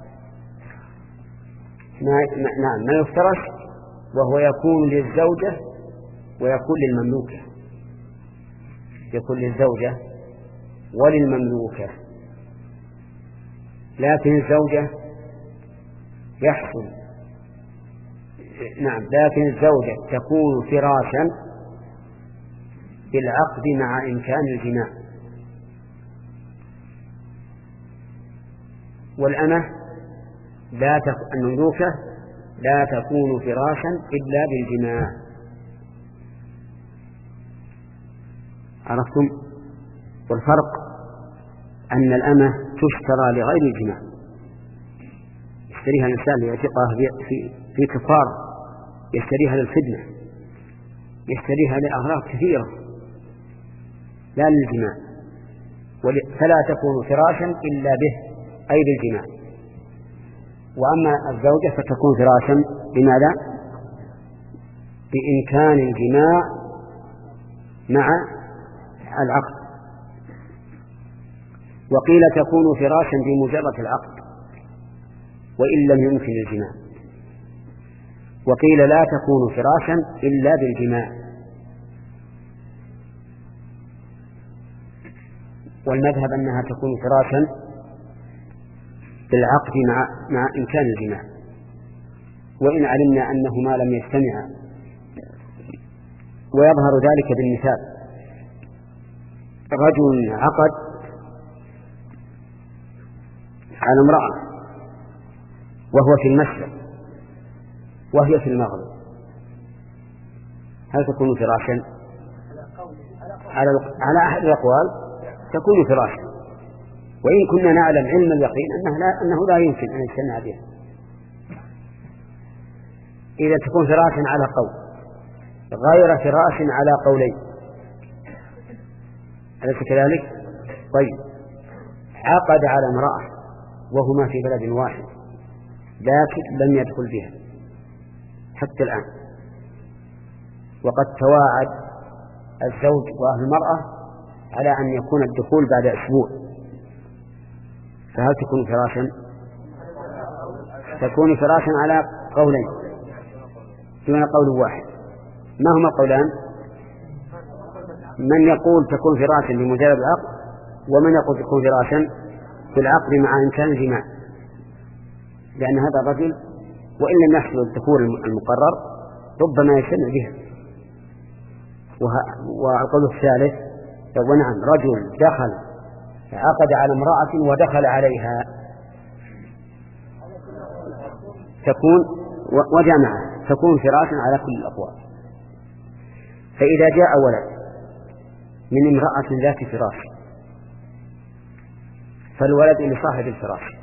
نعم ما يفترش، وهو يكون للزوجة ويكون للمملوكة، يكون للزوجة وللمملوكة. لكن الزوجة يحصل نعم لكن الزوجة تكون فراشا بالعقد مع إمكان الجماع، والأمة لا تك... المملوكة لا تكون فراشا إلا بالجماع. عرفتم؟ والفرق أن الأمة تشترى لغير الجماع، يشتريها الإنسان ليعتقها في في كفار، يشتريها للخدمة، يشتريها لأغراض كثيرة لا للجماع، فلا تكون فراشا إلا به أي بالجماع. وأما الزوجة فتكون فراشا بماذا؟ بإمكان الجماع مع العقد. وقيل تكون فراشا بمجرد العقد وإن لم يمكن الجماع، وقيل لا تكون فراشا إلا بالجماع. والمذهب أنها تكون فراشا بالعقد مع, مع إمكان الجماع، وإن علمنا أنهما لم يجتمعا. ويظهر ذلك بالمثال: رجل عقد على امرأة وهو في المشرق وهي في المغرب، هل تكون فراشا؟ على على أحد الأقوال تكون فراشا، وإن كنا نعلم علم اليقين أنه لا, أنه لا يمكن أن يجتمع بها. إذا تكون فراشا على قول غير فراش على قولين، أليس كذلك؟ طيب، عقد على امرأة وهما في بلد واحد لكن لم يدخل بها حتى الآن، وقد تواعد الزوج وأهل المرأة على أن يكون الدخول بعد أسبوع، فهل تكون فراشا؟ تكون فراشا على قولين دون قول واحد. ما هما قولان؟ من يقول تكون فراشا بمجرد العقد، ومن يقول تكون فراشا في العقد مع إمكان الجماع، لأن هذا الرجل وإن لم يحصل الدخول المقرر ربما يجتمع بها. والقول الثالث ونعم رجل دخل عقد على امرأة ودخل عليها تكون وجمع تكون فراشا على كل الأقوال. فإذا جاء ولد من امرأة ذات فراش فالولد لصاحب الفراش،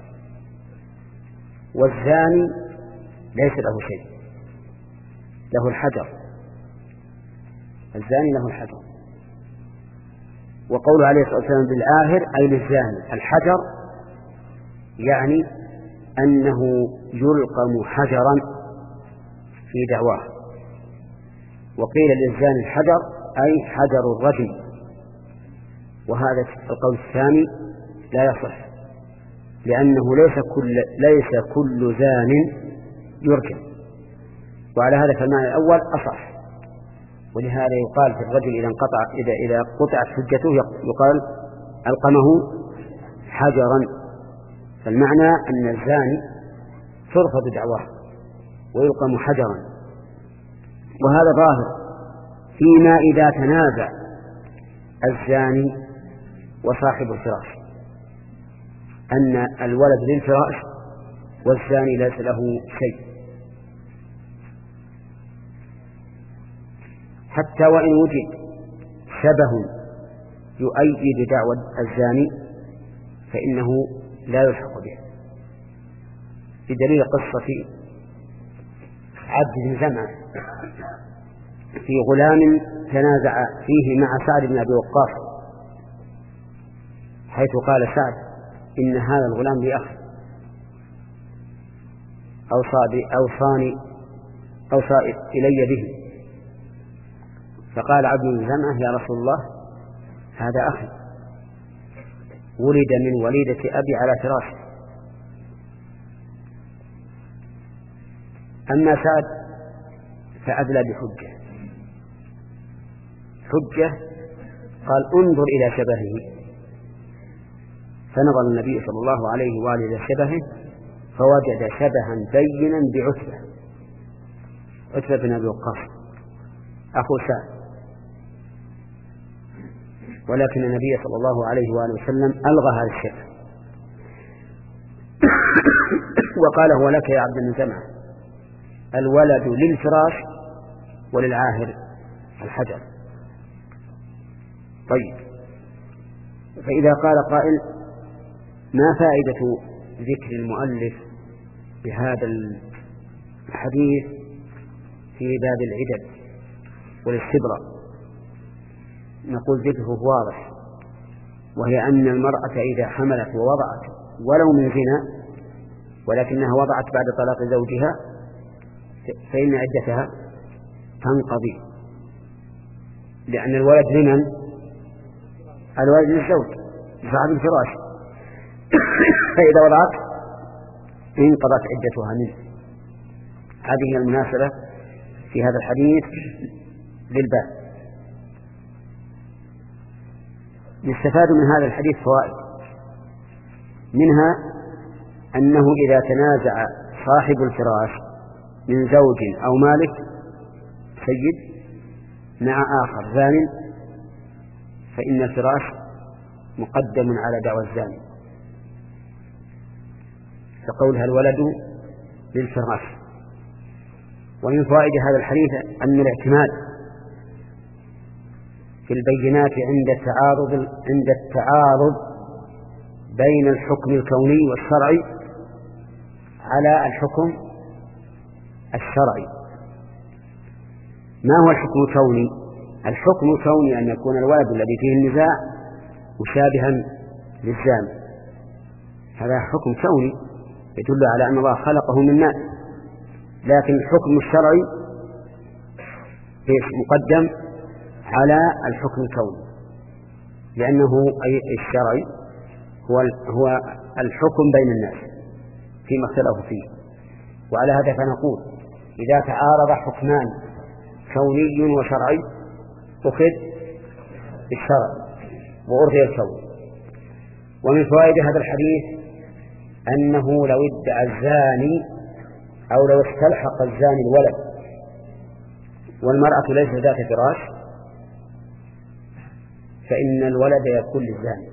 والزاني ليس له شيء، له الحجر، الزاني له الحجر. وقوله عليه الصلاة والسلام بالآهر أي للزاني الحجر، يعني أنه يلقم حجرا في دعواه. وقيل للزاني الحجر أي حجر الرجم، وهذا القول الثاني لا يصح، لأنه ليس كل ليس كل زان يرجم، وعلى هذا فالمعنى الأول أصح. ولهذا يقال في الرجل إذا انقطع إذا إذا قطعت حجته يقال ألقمه حجرا، فالمعنى أن الزاني ترفض دعواه ويلقم حجرا. وهذا ظاهر فيما إذا تنازع الزاني وصاحب الفراش، أن الولد للفراش والزاني ليس له شيء، حتى وإن وجد شبه يؤيد دعوى الزاني فإنه لا يلحق به، بدليل قصة عبد بن زمعة في غلام تنازع فيه مع سعد بن أبي وقاص، حيث قال سعد إن هذا الغلام لي أخ أوصاني أوصى إلي به، فقال عبد بن زمعة يا رسول الله هذا أخي ولد من وليدة أبي على فراشه. أما سعد فأدلى بحجة حجة قال انظر إلى شبهه، فنظر النبي صلى الله عليه وآله إلى شبهه فوجد شبها بينا بعتبة عتبة بن أبي وقاص أخو سعد، ولكن النبي صلى الله عليه وآله وسلم ألغى هذا الشبه وقال هو لك يا عبد بن زمعة الولد للفراش وللعاهر الحجر. طيب، فإذا قال قائل ما فائدة ذكر المؤلف بهذا الحديث في باب العدد والاستبراء؟ نقول ذكره واضح، وهي أن المرأة إذا حملت ووضعت ولو من زنا ولكنها وضعت بعد طلاق زوجها فإن عدتها تنقضي، لأن الولد لمن؟ الولد للزوج لصاحب الفراش فإذا وضعت انقضت عدتها منه. هذه المناسبة في هذا الحديث للباب. يستفاد من هذا الحديث فوائد، منها أنه إذا تنازع صاحب الفراش من زوج أو مالك سيد مع آخر زان فإن الفراش مقدم على دعوى الزاني، فقولها الولد للفراش. ومن فوائد هذا الحديث أن الاعتماد في البينات عند التعارض عند التعارض بين الحكم الكوني والشرعي على الحكم الشرعي. ما هو الحكم الكوني؟ الحكم الكوني أن يكون الولد الذي فيه النزاع مشابها للزاني، هذا حكم كوني يدل على أن الله خلقه من ماء، لكن الحكم الشرعي مقدم على الحكم الكوني، لأنه أي الشرعي هو هو الحكم بين الناس فيما اختلفوا فيه. وعلى هذا فنقول إذا تعارض حكمان كوني وشرعي أخذ بالشرع وأرضي الكون. ومن فوائد هذا الحديث أنه لو ادعى الزاني أو لو استلحق الزاني الولد والمرأة ليست ذات فراش فإن الولد يكون للزاني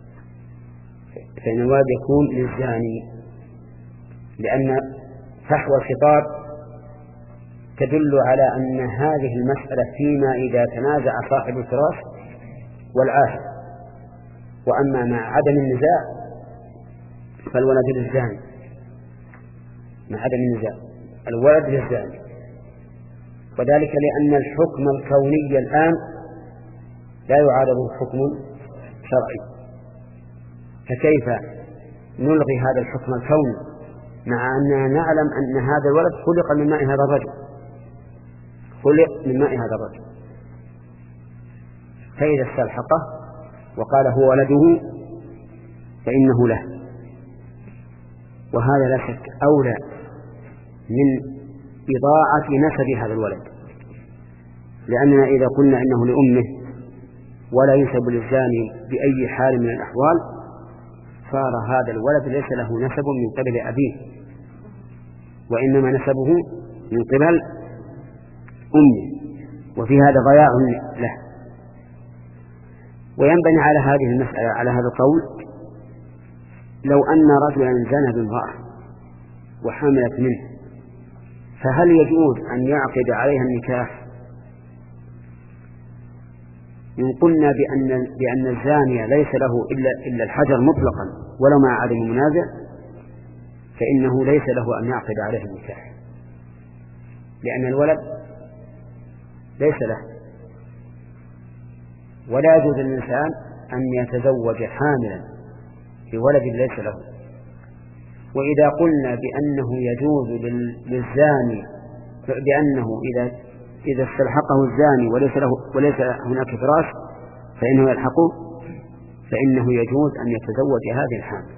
فإن الولد يكون للزاني لأن فحوى الخطاب تدل على أن هذه المسألة فيما إذا تنازع صاحب الفراش والعاهر. وأما مع عدم النزاع فالولد للزاني مع عدم النزاع الولد للزاني. وذلك لأن الحكم الكوني الآن لا يعارضه حكم شرعي، فكيف نلغي هذا الحكم الكوني مع أننا نعلم أن هذا الولد خلق من ماء هذا الرجل خلق من ماء هذا الرجل. فإذا استلحقه وقال هو ولده فإنه له. وهذا لا شك أولى من إضاعة نسب هذا الولد، لأننا إذا قلنا إنه لأمه ولا ينسب للزاني بأي حال من الأحوال صار هذا الولد ليس له نسب من قبل أبيه وإنما نسبه من قبل أمه، وفي هذا ضياع له. وينبني على هذه المسألة على هذا القول لو أن رجلا زنى بامرأة وحملت منه فهل يجوز أن يعقد عليها النكاح؟ إن قلنا بأن, بأن الزانية ليس له إلا, إلا الحجر مطلقا ولو مع عدم منازع فإنه ليس له أن يعقد عليها النكاح، لأن الولد ليس له. ولا يجوز للإنسان أن يتزوج حاملا بولد ليس له. وإذا قلنا بأنه يجوز للزاني بأنه إذا إذا استلحقه الزاني وليس له وليس هناك فراش فإنه يلحقه فإنه يجوز أن يتزوج هذه الحامل.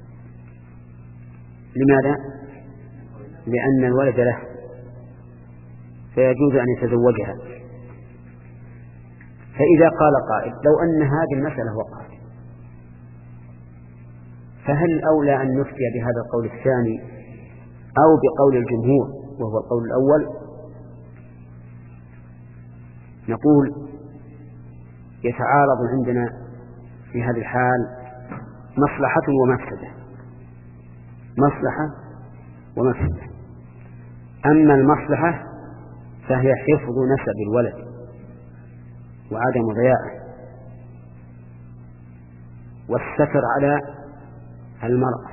لماذا؟ لأن الولد له فيجوز أن يتزوجها. فإذا قال قائل لو أن هذه المسألة وقعت فهل أولى أن نفتي بهذا القول الثاني أو بقول الجمهور وهو القول الأول؟ نقول يتعارض عندنا في هذه الحال مصلحة ومفسدة مصلحة ومفسدة. أما المصلحة فهي حفظ نسب الولد وعدم ضياعه والستر على المرأة،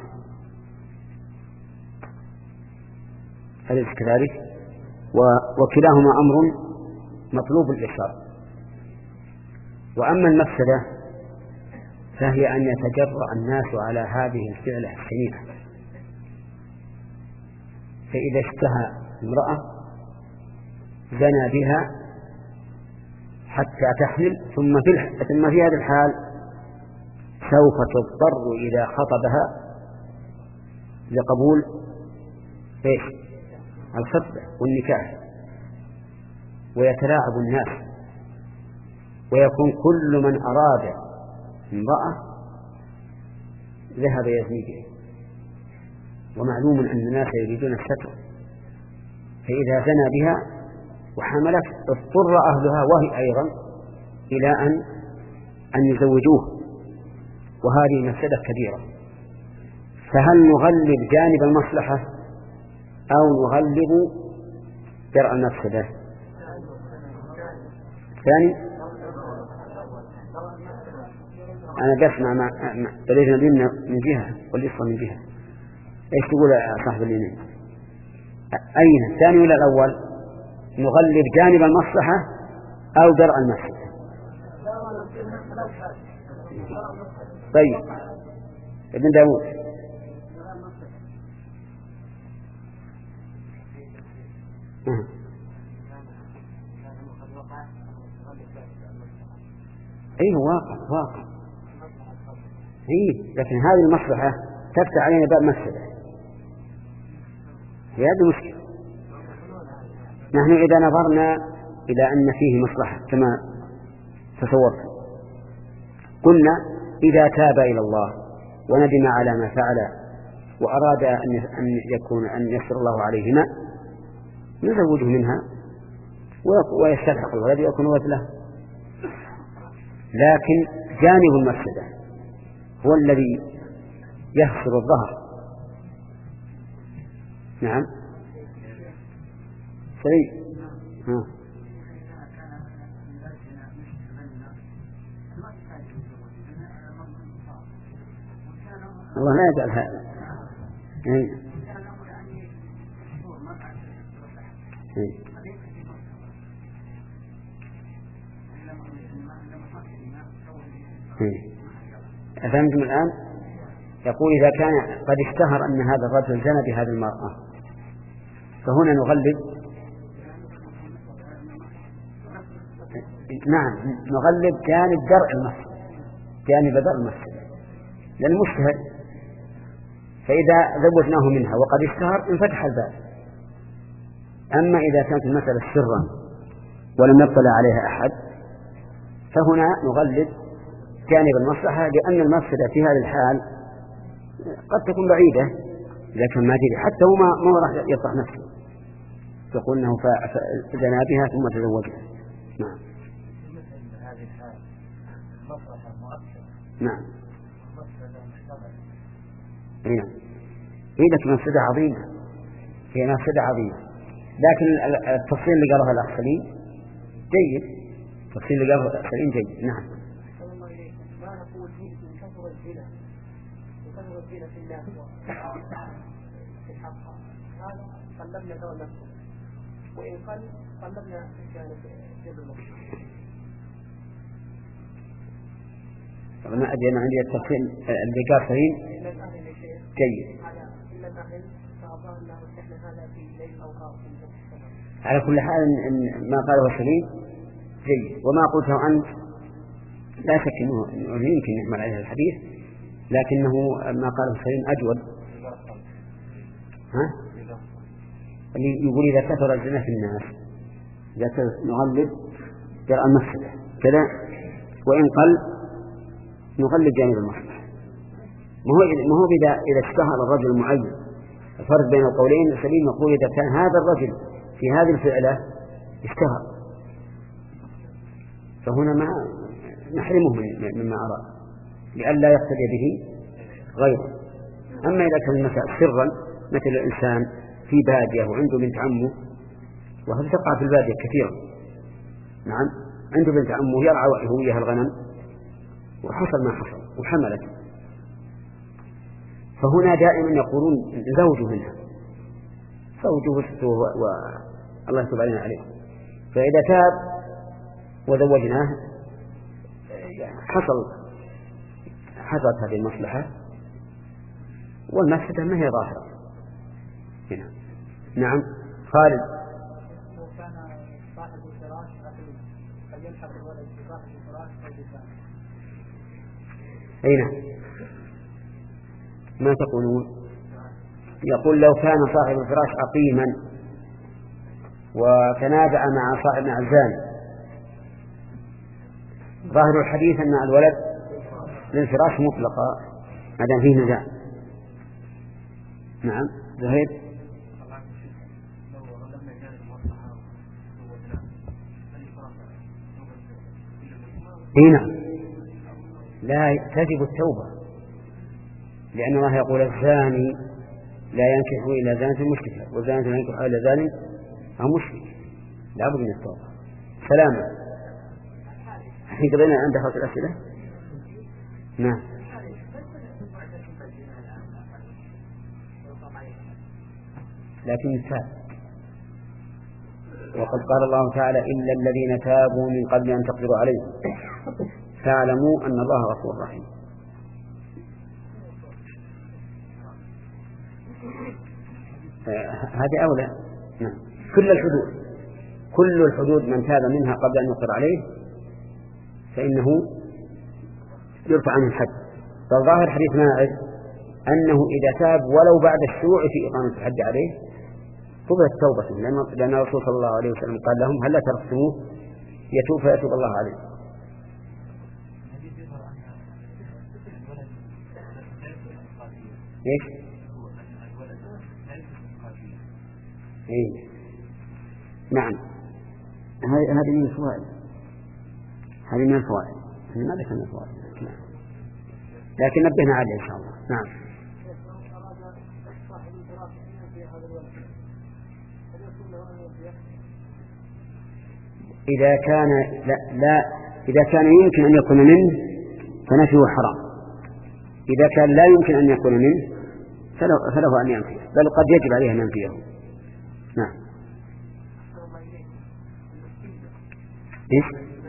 أليس كذلك؟ وكلاهما أمر مطلوب الإشارة. وأما المفسدة فهي أن يتجرأ الناس على هذه الفعلة الشنيعة، فإذا اشتهى امرأة زنى بها حتى تحمل ثم في, ثم في هذا الحال سوف تضطر إذا خطبها لقبول إيش؟ الخطبة والنكاح، ويتلاعب الناس ويكون كل من أراد امرأة ذهب يزني بها. ومعلوم أن الناس يريدون الستر، فإذا زنى بها وحملت اضطر أهلها وهي أيضا إلى أن أن يزوجوه، وهذه مفسدة كبيرة. فهل نغلب جانب المصلحة أو نغلب درء المفسدة؟ ثاني أنا بسمع مع بريد نبينا من جهة والإصفى من جهة. إيش تقول يا صاحب اليمين؟ أين الثاني ولا الأول؟ نغلب جانب المصلحة أو درء المفسدة؟ طيب ابن داود أيه واقع واقع إيه، لكن هذه المصلحة تفتح علينا باب مفسدة، هذه مشكلة. نحن إذا نظرنا إلى أن فيه مصلحة كما تصورت قلنا إذا تاب إلى الله وندم على ما فعل وأراد أن يكون أن يسر الله عليهما نزوجه منها ويستلحق الولد ويكون ولد له. لكن جانب المفسدة هو الذي يخسر الظهر. نعم سعيد. ها. الله لا يجعل هذا. إيه. إيه. إيه. أفهمتم الآن؟ يقول إذا كان قد اشتهر أن هذا الرجل زنى بهذه المرأة فهنا نغلب. نعم نغلب جانب درء المفسدة، جانب درء المفسدة لأن مشتهر، فإذا زوجناه منها وقد اشتهر انفتح الباب. أما إذا كانت المسألة سرا ولم يطلع عليها أحد فهنا نغلب جانب المصلحة، لأن المفسدة في هذا الحال قد تكون بعيدة إذا كان ما جري حتى هو ما راح يطرح نفسه، تقول أنه زنى بها ثم تزوجها. نعم نعم نعم هي لك مفسدة عظيمة، هي مفسدة عظيمة، لكن التفصيل اللي قاله الأخ سليم جيد، التفصيل اللي قاله الأخ سليم جيد. نعم ما نقول من كثر الزنا وكثر الزنا في الناس في الحق هذا قلبنا دور نفسه، وإن قل قلبنا الجانب جبل المقصود. طبعا ما أدري أنا عندي التفصيل اللي قال سليم جيد. على كل حال ما قاله سليم جيد، وما قلته أنت لا شك أنه يمكن يحمل عليه الحديث، لكنه ما قاله سليم أجود. ها؟ اللي يقول إذا كثر الزنا في الناس إذا نغلب درء المفسدة كذا، وإن قل نغلب جانب المصلحة. ما هو ما هو إذا إذا اشتهر الرجل المعين. الفرق بين القولين سليم يقول إذا كان هذا الرجل في هذه الفعلة اشتهر فهنا ما نحرمه مما أراد لئلا يقتدي به غيره. أما إذا كان المسألة سرا مثل الإنسان في بادية وعنده بنت عمه، وهذا تقع في البادية كثيرا، نعم عنده بنت عمه يرعى وياها الغنم وحصل ما حصل وحملت، فهنا دائما يقولون زوجه منها زوجه وسته والله يتوب علينا عليه، فإذا تاب وزوجناه حصل حصلت هذه المصلحة والمفسدة ما هي ظاهرة هنا. نعم خالد. لو كان صاحب الفراش رحيما هل يلحق الولد بصاحب الفراش أو بثاني؟ أي نعم. ما تقولون؟ يقول لو كان صاحب الفراش عقيما وتنازع مع صاحب مع الزاني، ظاهر الحديث أن الولد للفراش مطلقا ما دام فيه نزاع. نعم زهيد. هنا لا تجب التوبة، لأن الله يقول الزاني لا ينكح إلى زانة مشركة والزانة لا ينكح إلى زان أو مشرك، لا بد من التوبة. سلامة. الحين قضينا عند خلق الأسئلة. نعم لكن تاب، وقد قال الله تعالى إلا الذين تابوا من قبل أن تقدروا عليهم فاعلموا أن الله غفور رحيم. هذه أولى. نعم كل الحدود كل الحدود من تاب منها قبل أن يقر عليه فإنه يرفع عنه الحد. فالظاهر حديث ماعز أنه إذا تاب ولو بعد الشروع في إقامة الحد عليه قبلت توبته، لأن الرسول صلى الله عليه وسلم قال لهم هل لا تركتموه يتوب فيتوب الله عليه. إيش؟ إيه؟ نعم، هذه من الفوائد، هذه من الفوائد، ما ذكر من الفوائد، نعم. لكن نبهنا عليه إن شاء الله. نعم. إذا كان لا, لا إذا كان يمكن أن يكون منه فنفيه حرام، إذا كان لا يمكن أن يكون منه فله, فله أن ينفيه، بل قد يجب عليه أن ينفيه. نعم. إيش؟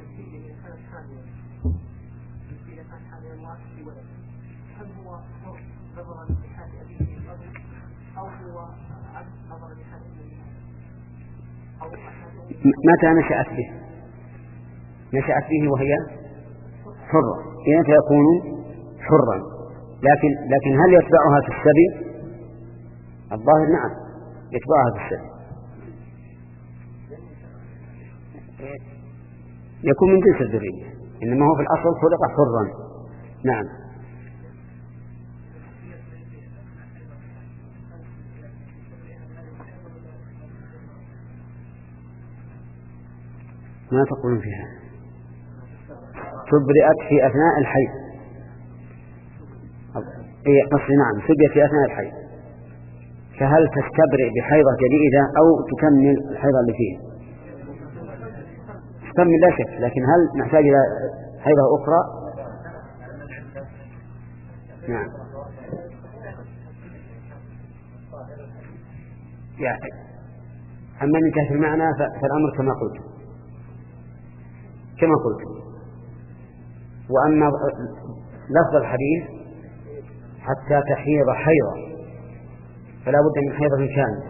متى نشأت به؟ نشأت به وهي حرة، إذن فيكون حرا. لكن لكن هل يتبعها في السبي؟ الظاهر نعم يتبعها في السبي، يكون من جنس الذرية، إنما هو في الأصل خلق حرا. نعم. ما تقولون فيها؟ تبرئت في أثناء الحيض. إيه قصدي نعم، سبيت في أثناء الحيض، فهل تستبرئ بحيضة جديدة أو تكمل الحيضة اللي فيه؟ تكمل لا شك، لكن هل نحتاج إلى حيضة أخرى؟ نعم. يعني أما من جهة المعنى فالأمر كما قلت كما قلت وأما لفظ الحديث حتى تحيض حيضة فلا بد من حيضة كاملة،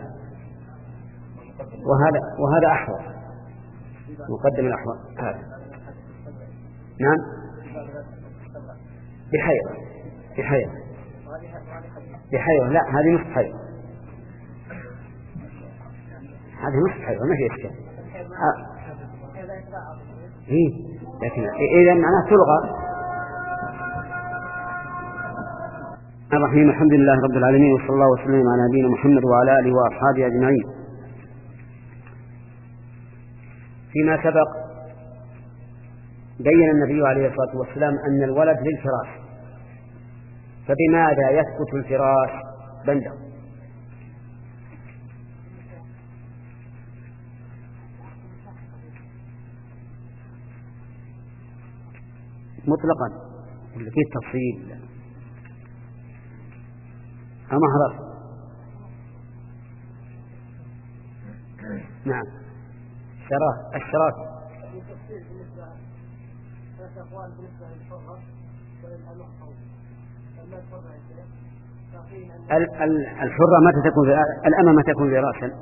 وهذا وهذا أحوط، مقدم الأحوط هذا. نعم. بحيضة بحيضة بحيضة لا، هذه نصف حيضة، هذه نصف حيضة ما في إشكال. آه. إيه لكن إذا معناه تلغى. الرحيم. الحمد لله رب العالمين، وصلى الله وسلم على نبينا محمد وعلى آله وأصحابه أجمعين. فيما سبق بين النبي عليه الصلاة والسلام أن الولد للفراش، فبماذا يثبت الفراش بندق؟ مطلقا اللي فيه التفصيل أما حضر. نعم. شراك الشراك الحرة متى تكون الأمة متى تكون برأسا؟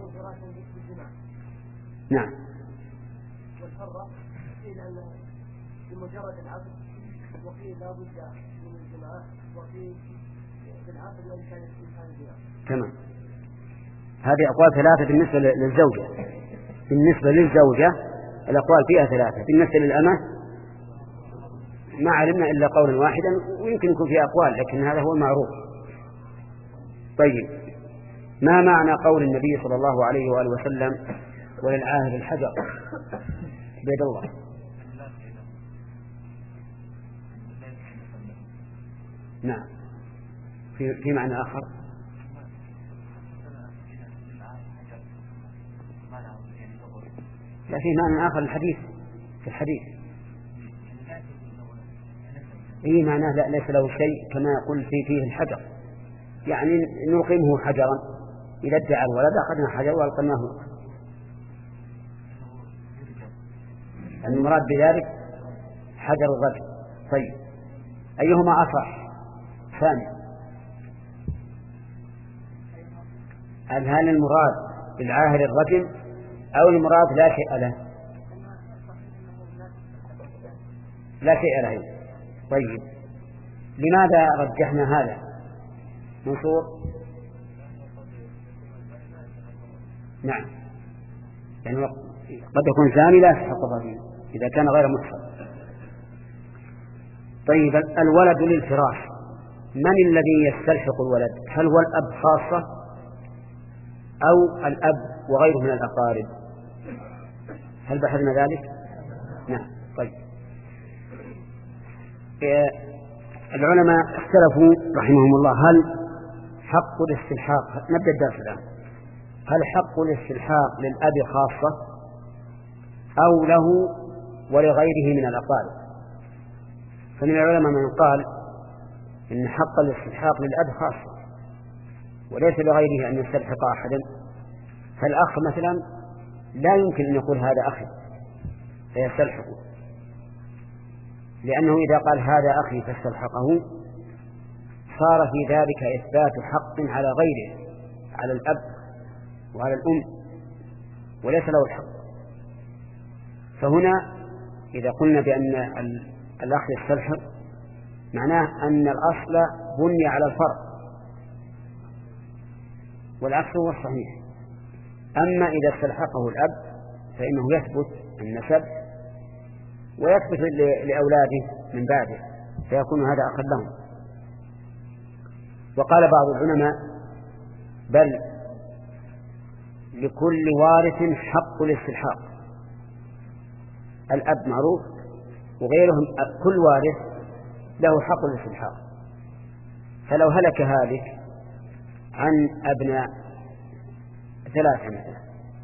نعم. والحرة قيل أن بمجرد العقد، وقيل لا بد من الجماعة، وقيل بالعقد وإن كان الإنسان بها. تمام. هذه أقوال ثلاثة بالنسبة للزوجة. بالنسبة للزوجة الأقوال فيها ثلاثة. بالنسبة للأمة ما علمنا إلا قولا واحدا، ويمكن يكون فيه أقوال لكن هذا هو المعروف. طيب، ما معنى قول النبي صلى الله عليه وآله وسلم وللعاهد الحجر؟ بيد الله. نعم. في في معنى آخر. لا، في معنى آخر الحديث في الحديث. إيه معناه لا ليس له شيء كما يقول في فيه الحجر، يعني نلقمه حجرا إذا ادعى الولد أخذنا حجر وألقناه. المراد بذلك حجر الرجل. طيب، أيهما أصح؟ ثاني، هل المراد بالعاهر الرجل أو المراد لا شيء له؟ لا شيء له. طيب لماذا رجحنا هذا منصور؟ نعم يعني قد يكون زاني لا يستحق الرجم إذا كان غير محصن. طيب الولد للفراش، من الذي يستلحق الولد؟ هل هو الأب خاصة أو الأب وغيره من الأقارب؟ هل بحثنا ذلك؟ نعم. طيب العلماء اختلفوا رحمهم الله هل حق الاستلحاق، نبدأ الدرس الآن، هل حق الاستلحاق للأب خاصة أو له ولغيره من الأقارب؟ فمن العلماء من قال إن حق الاستلحاق للأب خاصة وليس لغيره أن يستلحق أحدا. فالأخ مثلا لا يمكن أن يقول هذا أخي فيستلحقه، لأنه إذا قال هذا أخي فاستلحقه صار في ذلك إثبات حق على غيره، على الأب وعلى الأم، وليس له الحق. فهنا إذا قلنا بأن الأخ يستلحق معناه أن الأصل بني على الفرع، والعكس هو الصحيح. أما إذا استلحقه الأب فإنه يثبت النسب ويثبت لأولاده من بعده، فيكون هذا أخا لهم. وقال بعض العلماء بل لكل وارث حق الاستلحاق، الأب معروف وغيرهم كل وارث له حق الاستلحاق. فلو هلك هالك عن أبناء ثلاثة مثلا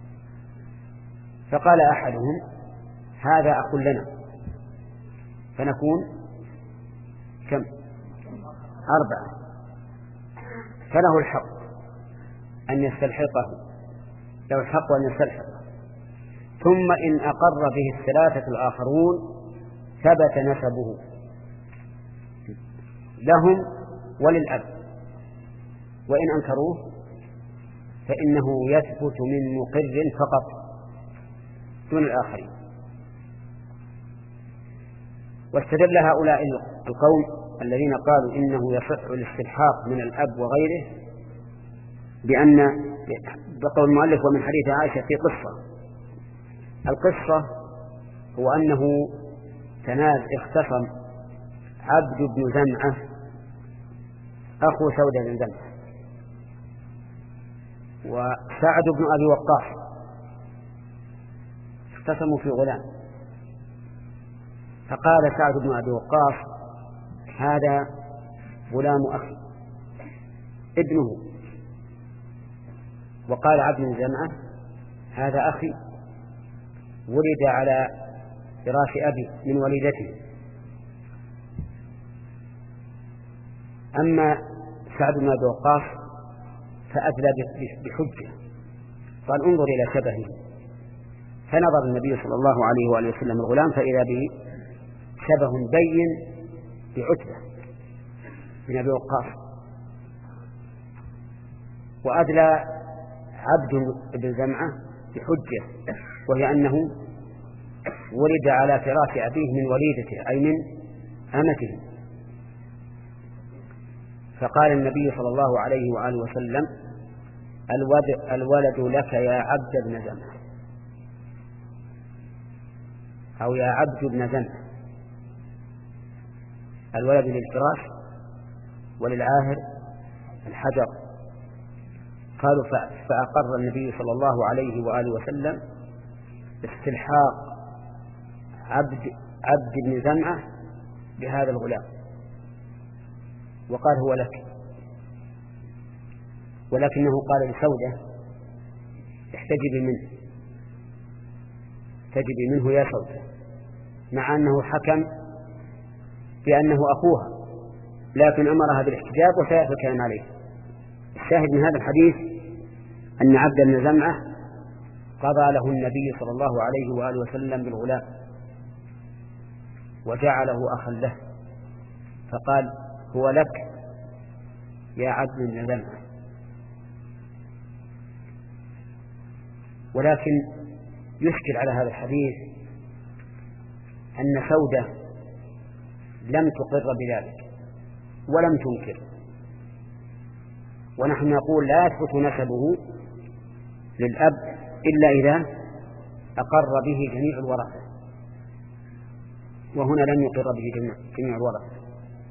فقال أحدهم هذا أخ لنا، فنكون كم؟ أربعة، فله الحق أن يستلحقه، له الحق أن يستلحقه. ثم إن أقر به الثلاثة الآخرون ثبت نسبه لهم وللأب، وإن أنكروه فإنه يثبت من مقر فقط دون الآخرين. واستدل هؤلاء القوم الذين قالوا إنه يصح الاستلحاق من الأب وغيره بأن بقول المؤلف ومن حديث عائشة في قصة. القصة هو أنه تناز اختصم عبد بن زمعة أخو سودة بن زمعة وسعد بن أبي وقاص، اختصموا في غلام، فقال سعد بن أبي وقاص هذا غلام أخي ابنه، وقال عبد بن زمعة هذا أخي ولد على فراش أبي من وليدته. أما سعد بن أبي وقاص فأدلى بحجة، قال انظر إلى شبهه، فنظر النبي صلى الله عليه وآله وسلم الغلام فإذا به شبه بين بعتبة من أبي وقاص، وأدلى عبد بن زمعة بحجة وهي أنه ولد على فراش أبيه من وليدته أي من أمته. فقال النبي صلى الله عليه وآله وسلم الولد لك يا عبد بن زمعة أو يا عبد بن زمعة، الولد للفراش وللعاهر الحجر. قالوا فأقر النبي صلى الله عليه وآله وسلم استلحاق عبد عبد بن زمعة بهذا الغلام وقال هو لك، ولكنه قال لسودة احتجبي منه، احتجبي منه يا سودة، مع أنه حكم بأنه أخوها لكن أمرها بالاحتجاب وسيأتي الكلام عليه. الشاهد من هذا الحديث أن عبد بن زمعة قضى له النبي صلى الله عليه وآله وسلم بالغلام وجعله أخا له، فقال هو لك يا عبد بن زمعة. ولكن يشكل على هذا الحديث أن سودة لم تقر بذلك ولم تنكر، ونحن نقول لا يثبت نسبه للأب إلا إذا أقر به جميع الورثة، وهنا لم يقر به جميع, جميع الورثة.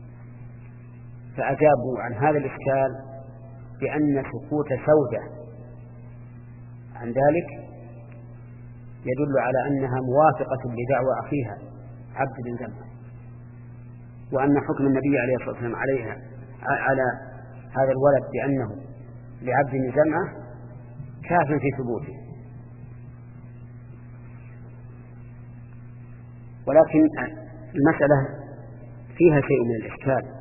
فأجابوا عن هذا الإشكال بأن سكوت سودة عن ذلك يدل على أنها موافقة لدعوى أخيها عبد بن زمعة، وأن حكم النبي عليه الصلاة والسلام عليها على هذا الولد بأنه لعبد بن زمعة كاف في ثبوته. ولكن المسألة فيها شيء من الإشكال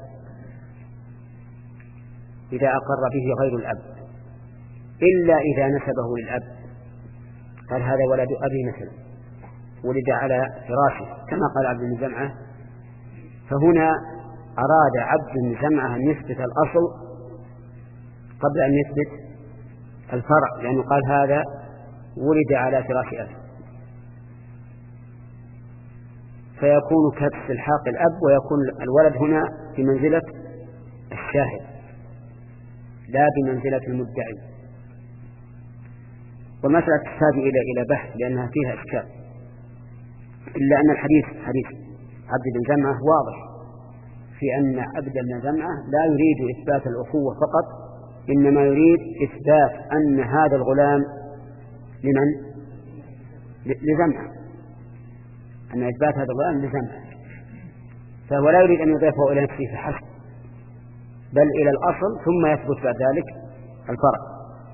إذا أقر به غير الأب، إلا إذا نسبه للأب، قال هذا ولد أبي مثلا ولد على فراشه كما قال عبد بن زمعة، فهنا أراد عبد بن زمعة أن يثبت الأصل قبل أن يثبت الفرع، لأنه قال هذا ولد على فراش أبي، فيكون كاستلحاق الأب، ويكون الولد هنا بمنزلة الشاهد لا بمنزلة المدعي. والمسألة تحتاج إلى إلى بحث لأنها فيها إشكال، إلا أن الحديث حديث عبد بن زمعة واضح في أن عبد بن زمعة لا يريد إثبات الأخوة فقط، إنما يريد إثبات أن هذا الغلام لمن؟ لزمعة، أن إثبات هذا الغلام لزمعة، فهو لا يريد أن يضيفه إلى نفسه فحسب، بل إلى الأصل ثم يثبت بعد ذلك الفرع.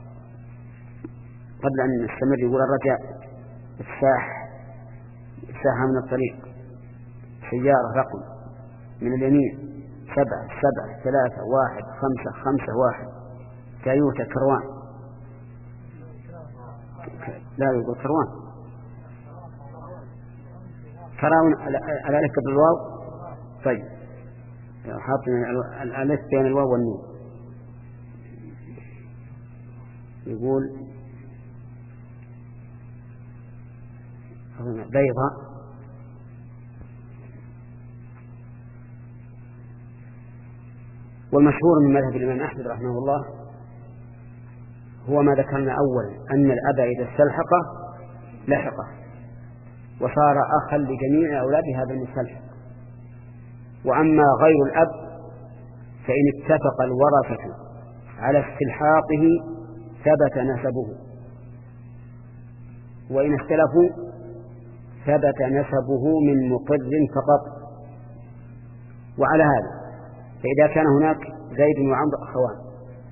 قبل أن نستمر يقول الرجاء الساح الساحة من الطريق سيارة رقم من اليمين سبعة سبعة ثلاثة واحد خمسة خمسة واحد تايوتا كروان، لا يقول كروان كراون على الألف قبل الواو. طيب حاطين الألف بين الواو والنون، يقول بيضة والمشهور من مذهب الإمام أحمد رحمه الله هو ما ذكرنا أولا، أن الأب إذا استلحقه لحقه وصار أخا لجميع أولاد هذا المستلحق. وأما غير الأب فإن اتفق الورثة على استلحاقه ثبت نسبه، وإن اختلفوا ثبت نسبه من مقر فقط. وعلى هذا فإذا كان هناك زيد وعمر أخوان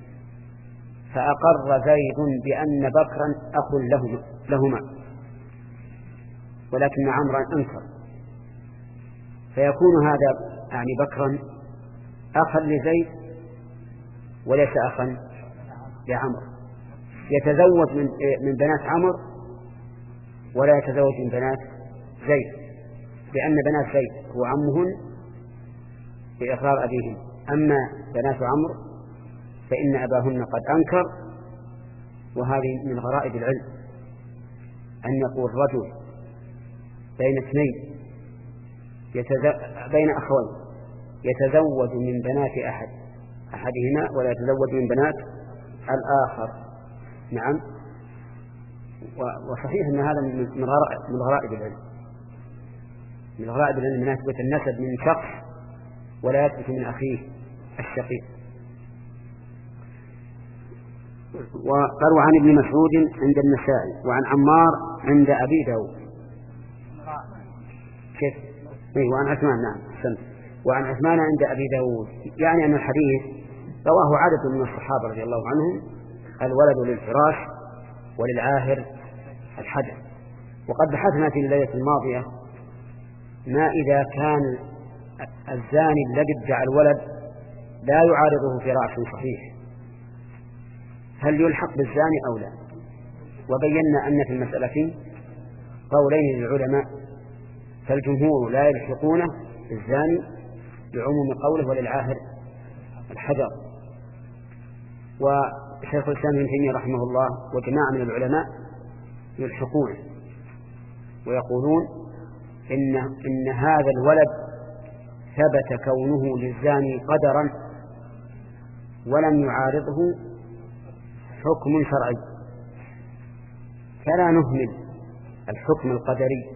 فأقر زيد بأن بكرا أخ لهما, لهما ولكن عمرا أنكر، فيكون هذا يعني بكرا أخا لزيد وليس أخا لعمر، يتزوج من من بنات عمر ولا يتزوج من بنات زيد، لأن بنات زيد هو عمهن بإقرار أبيهم، أما بنات عمرو فإن أباهن قد أنكر. وهذه من غرائب العلم أن يقول رجل بين اثنين يتزو... بين أخوين يتزوج من بنات أحد أحدهما ولا يتزوج من بنات الآخر. نعم، وصحيح أن هذا من غرائب من غرائب العلم من غرائب العلم من يثبت النسب من شخص ولا يثبت من أخيه الشقيق. وقالوا عن ابن مسعود عند النسائي وعن عمار عند أبي داود كيف؟ وعن عثمان نعم سمت. وعن عثمان عند أبي داود، يعني أن الحديث رواه عدد من الصحابة رضي الله عنهم، الولد للفراش وللعاهر الحجر. وقد بحثنا في الليلة الماضية ما إذا كان الزاني الذي ادعى الولد لا يعارضه فراش صحيح، هل يلحق بالزاني أو لا؟ وبينا أن في المسألة قولين للعلماء، فالجمهور لا يلحقونه بالزاني لعموم قوله وللعاهر الحجر. وشيخ الإسلام ابن تيمية رحمه الله وجماعة من العلماء يلحقونه ويقولون إن, إن هذا الولد ثبت كونه للزاني قدرا ولم يعارضه حكم شرعي، فلا نهمل الحكم القدري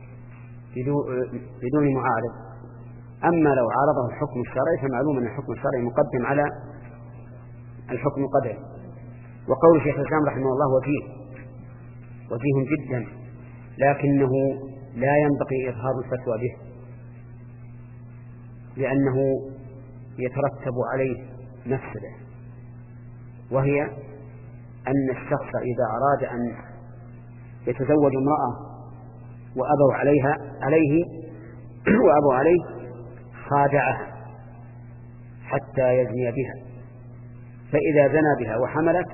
بدون معارض. أما لو عارضه الحكم الشرعي فمعلوم أن الحكم الشرعي مقدم على الحكم القدري. وقول شيخ الإسلام رحمه الله وفيه وفيه جدا، لكنه لا ينبغي إظهار الفتوى به، لأنه يترتب عليه مفسدة، وهي أن الشخص إذا أراد أن يتزوج امرأة وأبوا عليها عليه وأبوا عليه خادعها حتى يزني بها، فإذا زنى بها وحملت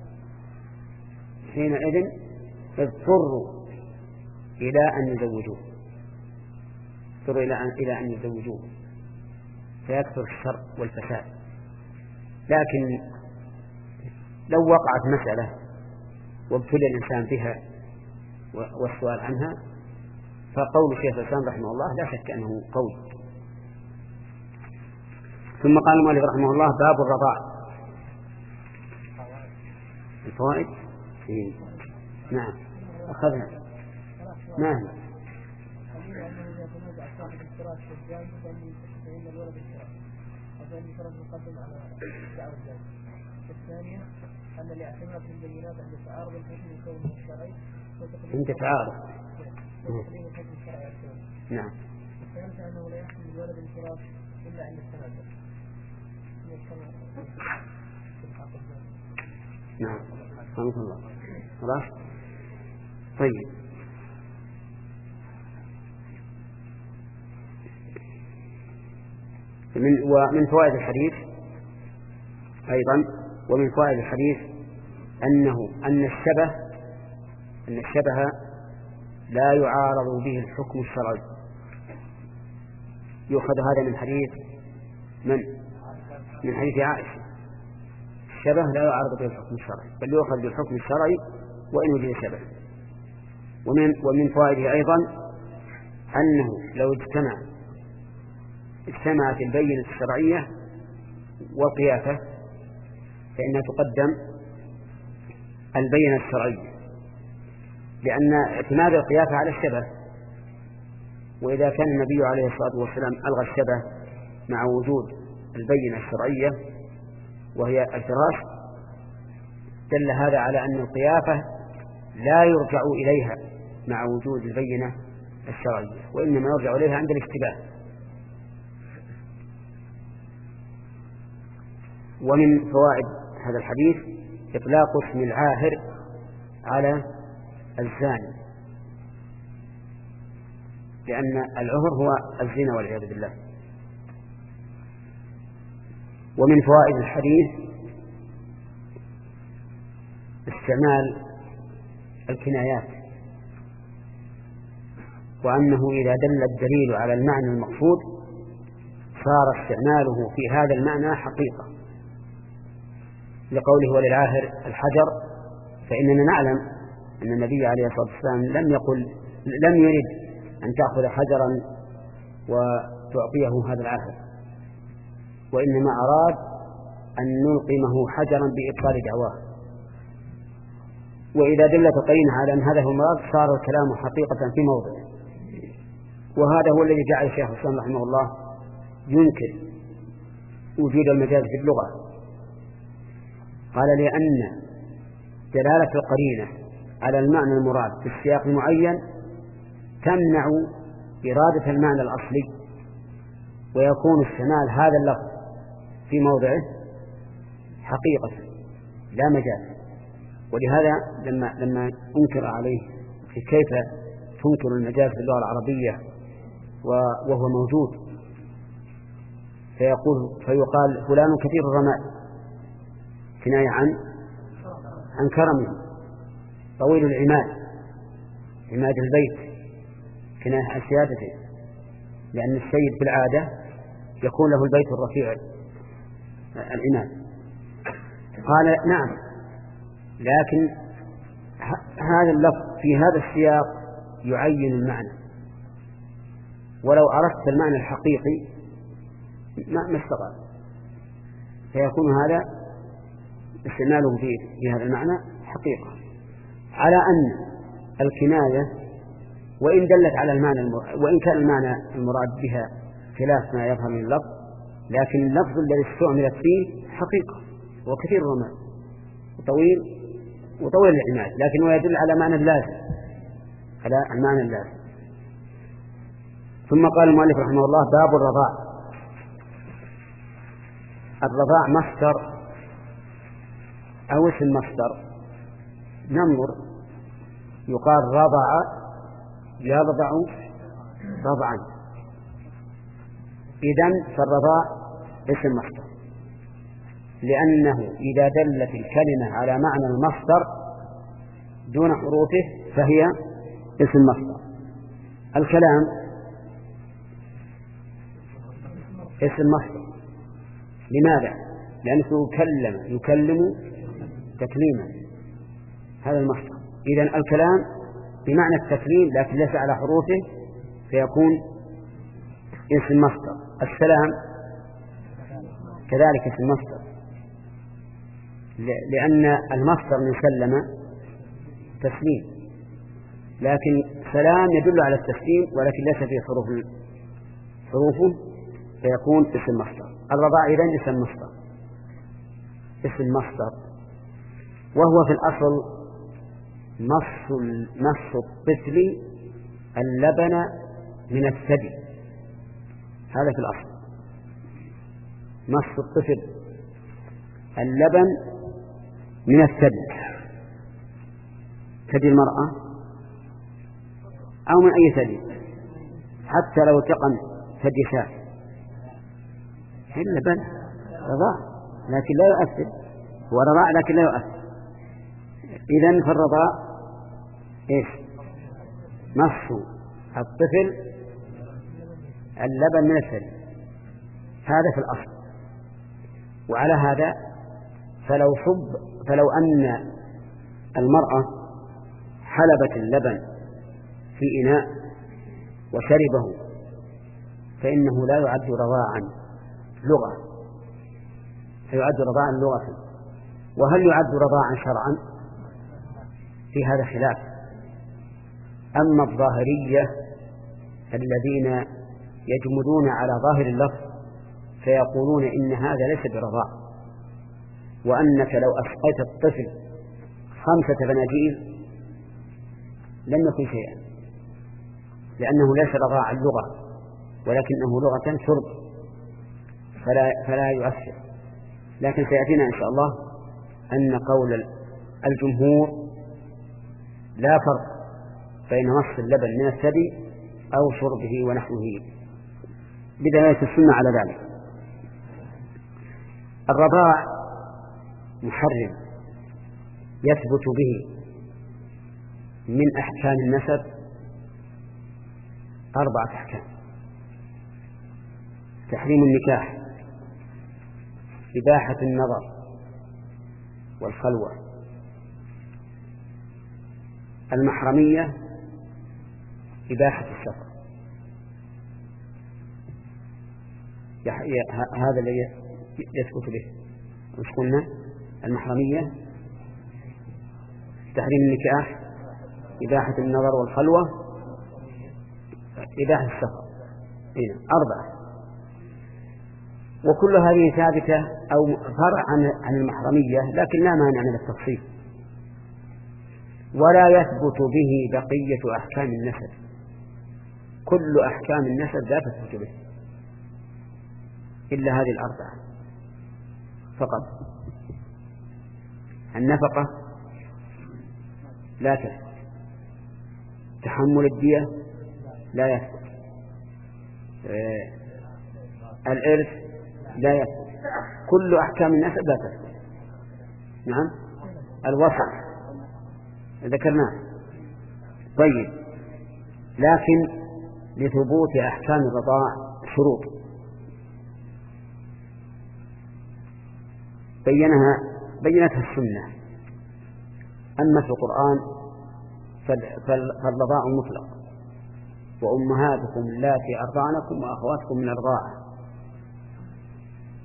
حينئذ اضطروا إلى أن يزوجوه اضطروا إلى أن, إلى أن يزوجوه فيكثر الشر والفساد. لكن لو وقعت مسألة وابتلي الإنسان بها والسؤال عنها فقول شيخ الإسلام رحمه الله لا شك أنه قول. ثم قال المؤلف رحمه الله: باب الرضاع. الفوائد إيه؟ نعم أخذنا نعم الثانية أن لاعتماد البينات عند تعارض الحكم الكوني الشرعي عند تعارض وتقديم الحكم الشرعي. نعم. الثالثة أنه لا يحكم الولد الفراش إلا عند التنازل. نعم رحمه الله. خلاص طيب. من ومن فوائد الحديث أيضا ومن فوائد الحديث أنه أن الشبه أن الشبه لا يعارض به الحكم الشرعي. يؤخذ هذا من حديث من من حديث عائشة: الشبه لا يعارض به الحكم الشرعي بل يؤخذ بالحكم الشرعي وإن وجد شبه. ومن ومن فوائده أيضا أنه لو اجتمع اجتمعت البينة الشرعية والقياسة فإنها تقدم البينة الشرعية، لأن اعتماد القياسة على الشبه، وإذا كان النبي عليه الصلاة والسلام ألغى الشبه مع وجود البينة الشرعية وهي الفراش دل هذا على أن القياسة لا يرجع إليها مع وجود البينة الشرعية، وإنما يرجع إليها عند الاشتباه. ومن فوائد هذا الحديث إطلاق اسم العاهر على الزاني، لأن العهر هو الزنا والعياذ بالله. ومن فوائد الحديث استعمال الكنايات، وأنه إذا دل الدليل على المعنى المقصود صار استعماله في هذا المعنى حقيقة، لقوله وللعاهر الحجر، فإننا نعلم أن النبي عليه الصلاة والسلام لم يقل لم يرد أن تأخذ حجرا وتعطيه هذا العاهر، وإنما أراد أن نلقمه حجرا بإبطال دعواه. وإذا دلت القرينة على أن هذا هو المراد صار الكلام حقيقة في موضعه. وهذا هو الذي جعل الشيخ الإسلام رحمه الله ينكر وجود المجاز في اللغة. قال: لأن دلالة القرينة على المعنى المراد في السياق المعين تمنع إرادة المعنى الأصلي، ويكون استعمال هذا اللفظ في موضعه حقيقة لا مجاز. ولهذا لما لما أنكر عليه في كيف تنكر المجاز في اللغة العربية وهو موجود، فيقول فيقال فلان كثير الرماد كناية عن عن كرمه، طويل العماد عماد البيت كناية عن سيادته، لأن السيد بالعادة يكون له البيت الرفيع العماد. قال: نعم، لكن هذا اللفظ في هذا السياق يعين المعنى، ولو عرفت المعنى الحقيقي ما استطاع، فيكون هذا استعماله في في هذا المعنى حقيقة، على أن الكناية وإن دلت على المعنى المراد، وإن كان المعنى المراد بها خلاف ما يظهر من اللفظ، لكن اللفظ الذي استعملت فيه حقيقة وكثير الرماد وطويل وطويل العناد، لكنه يدل على معنى اللازم، على المعنى اللازم. ثم قال المؤلف رحمه الله: باب الرضاع. الرضاع مصدر أو اسم مصدر، ننظر، يقال رضع يرضع رضعا، إذن فالرضاع اسم مصدر، لأنه إذا دلت الكلمة على معنى المصدر دون حروفه فهي اسم مصدر. الكلام اسم مصدر، لماذا؟ لأنه يكلم يكلم تكليما، هذا المصدر. إذن الكلام بمعنى التكليم لكن ليس على حروفه فيكون اسم مصدر. السلام كذلك اسم مصدر، لأن المصدر من سلم تسليم، لكن سلام يدل على التسليم ولكن ليس فيه حروف حروفه فيكون اسم مصدر. الرضاع إذن اسم مصدر، اسم مصدر، وهو في الأصل مص مص الطفل اللبن من الثدي، هذا في الأصل مص الطفل اللبن من الثدي، ثدي المرأة أو من أي ثدي، حتى لو تقن ثدي شاة اللبن رضاع لكن لا يؤثر، هو رضاع لكن لا يؤثر. إذن فالرضاع إيش؟ مص الطفل اللبن من الثدي، هذا في الأصل. وعلى هذا فلو صب فلو أن المرأة حلبت اللبن في إناء وشربه فإنه لا يعد رضاعا لغة، فيعد رضاعا لغة. وهل يعد رضاعا شرعا؟ في هذا خلاف. أما الظاهرية الذين يجمدون على ظاهر اللفظ فيقولون إن هذا ليس برضاع، وأنك لو أسقيت الطفل خمسة فناجيل لم يكن شيئا، لأنه ليس رضاعا اللغة ولكنه لغة شرب فلا, فلا يؤثر. لكن سيأتينا إن شاء الله أن قول الجمهور لا فرق بين مص اللبن من الثدي أو شربه ونحوه بدلالة السنة على ذلك. الرضاع محرم يثبت به من أحكام النسب أربعة أحكام: تحريم النكاح، إباحة النظر والخلوة، المحرمية، إباحة السفر. هذا الذي يثبت به مش قلنا المحرمية، تحريم النكاح، إباحة النظر والخلوة، إباحة السفر. هنا أربعة، وكل هذه ثابتة أو فرع عن المحرمية لكن لا مانع من التفصيل. ولا يثبت به بقية أحكام النسب، كل أحكام النسب لا تثبت به إلا هذه الأربعة فقط. النفقة لا تثبت، تحمل الدية لا يثبت، آه الإرث لا يثبت، كل أحكام النسب لا تثبت. نعم، الوصف ذكرناه. طيب، لكن لثبوت أحكام الرضاع شروط بينها بينتها السنة. أما في القرآن فالرضاع مطلق: وأمهاتكم اللاتي أرضعنكم وأخواتكم من الرضاعة.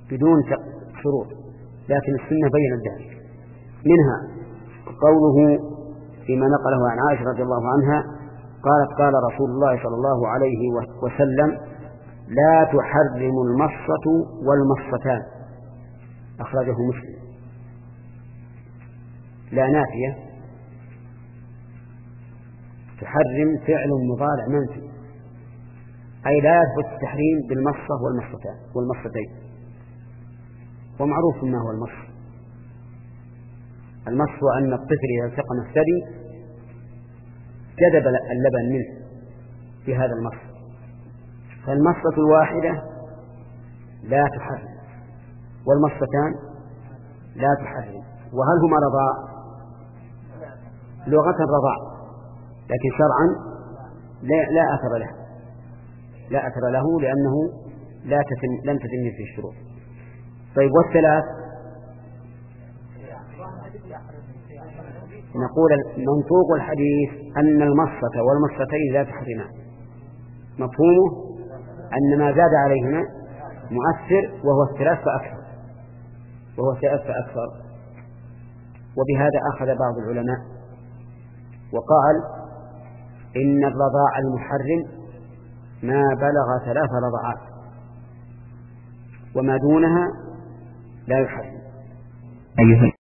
بدون شروط، لكن السنة بينت ذلك. منها قوله فيما نقله عن عائشة رضي الله عنها قالت قال رسول الله صلى الله عليه وسلم لا تحرم المصة والمصتان، أخرجه مسلم. لا نافية، تحرم فعل مضارع منفي، أي لا يثبت التحريم بالمصة والمصتان والمصتين. ومعروف ما هو المص. المص أن الطفل إذا التقم الثدي جذب اللبن منه في هذا المص، فالمصة الواحدة لا تحرم والمصتان لا تحرم. وهل هما رضاع؟ لغة رضاع، لكن شرعا لا, لا أثر له لا أثر له لأنه لا تتم لم تتم في الشروط. طيب والثلاث؟ نقول منطوق الحديث أن المصة والمصتين لا تحرمان، مفهومه أن ما زاد عليهما مؤثر وهو الثلاث فأكثر وهو الثلاث فأكثر. وبهذا أخذ بعض العلماء وقال إن الرضاع المحرم ما بلغ ثلاث رضعات وما دونها لا يحرم.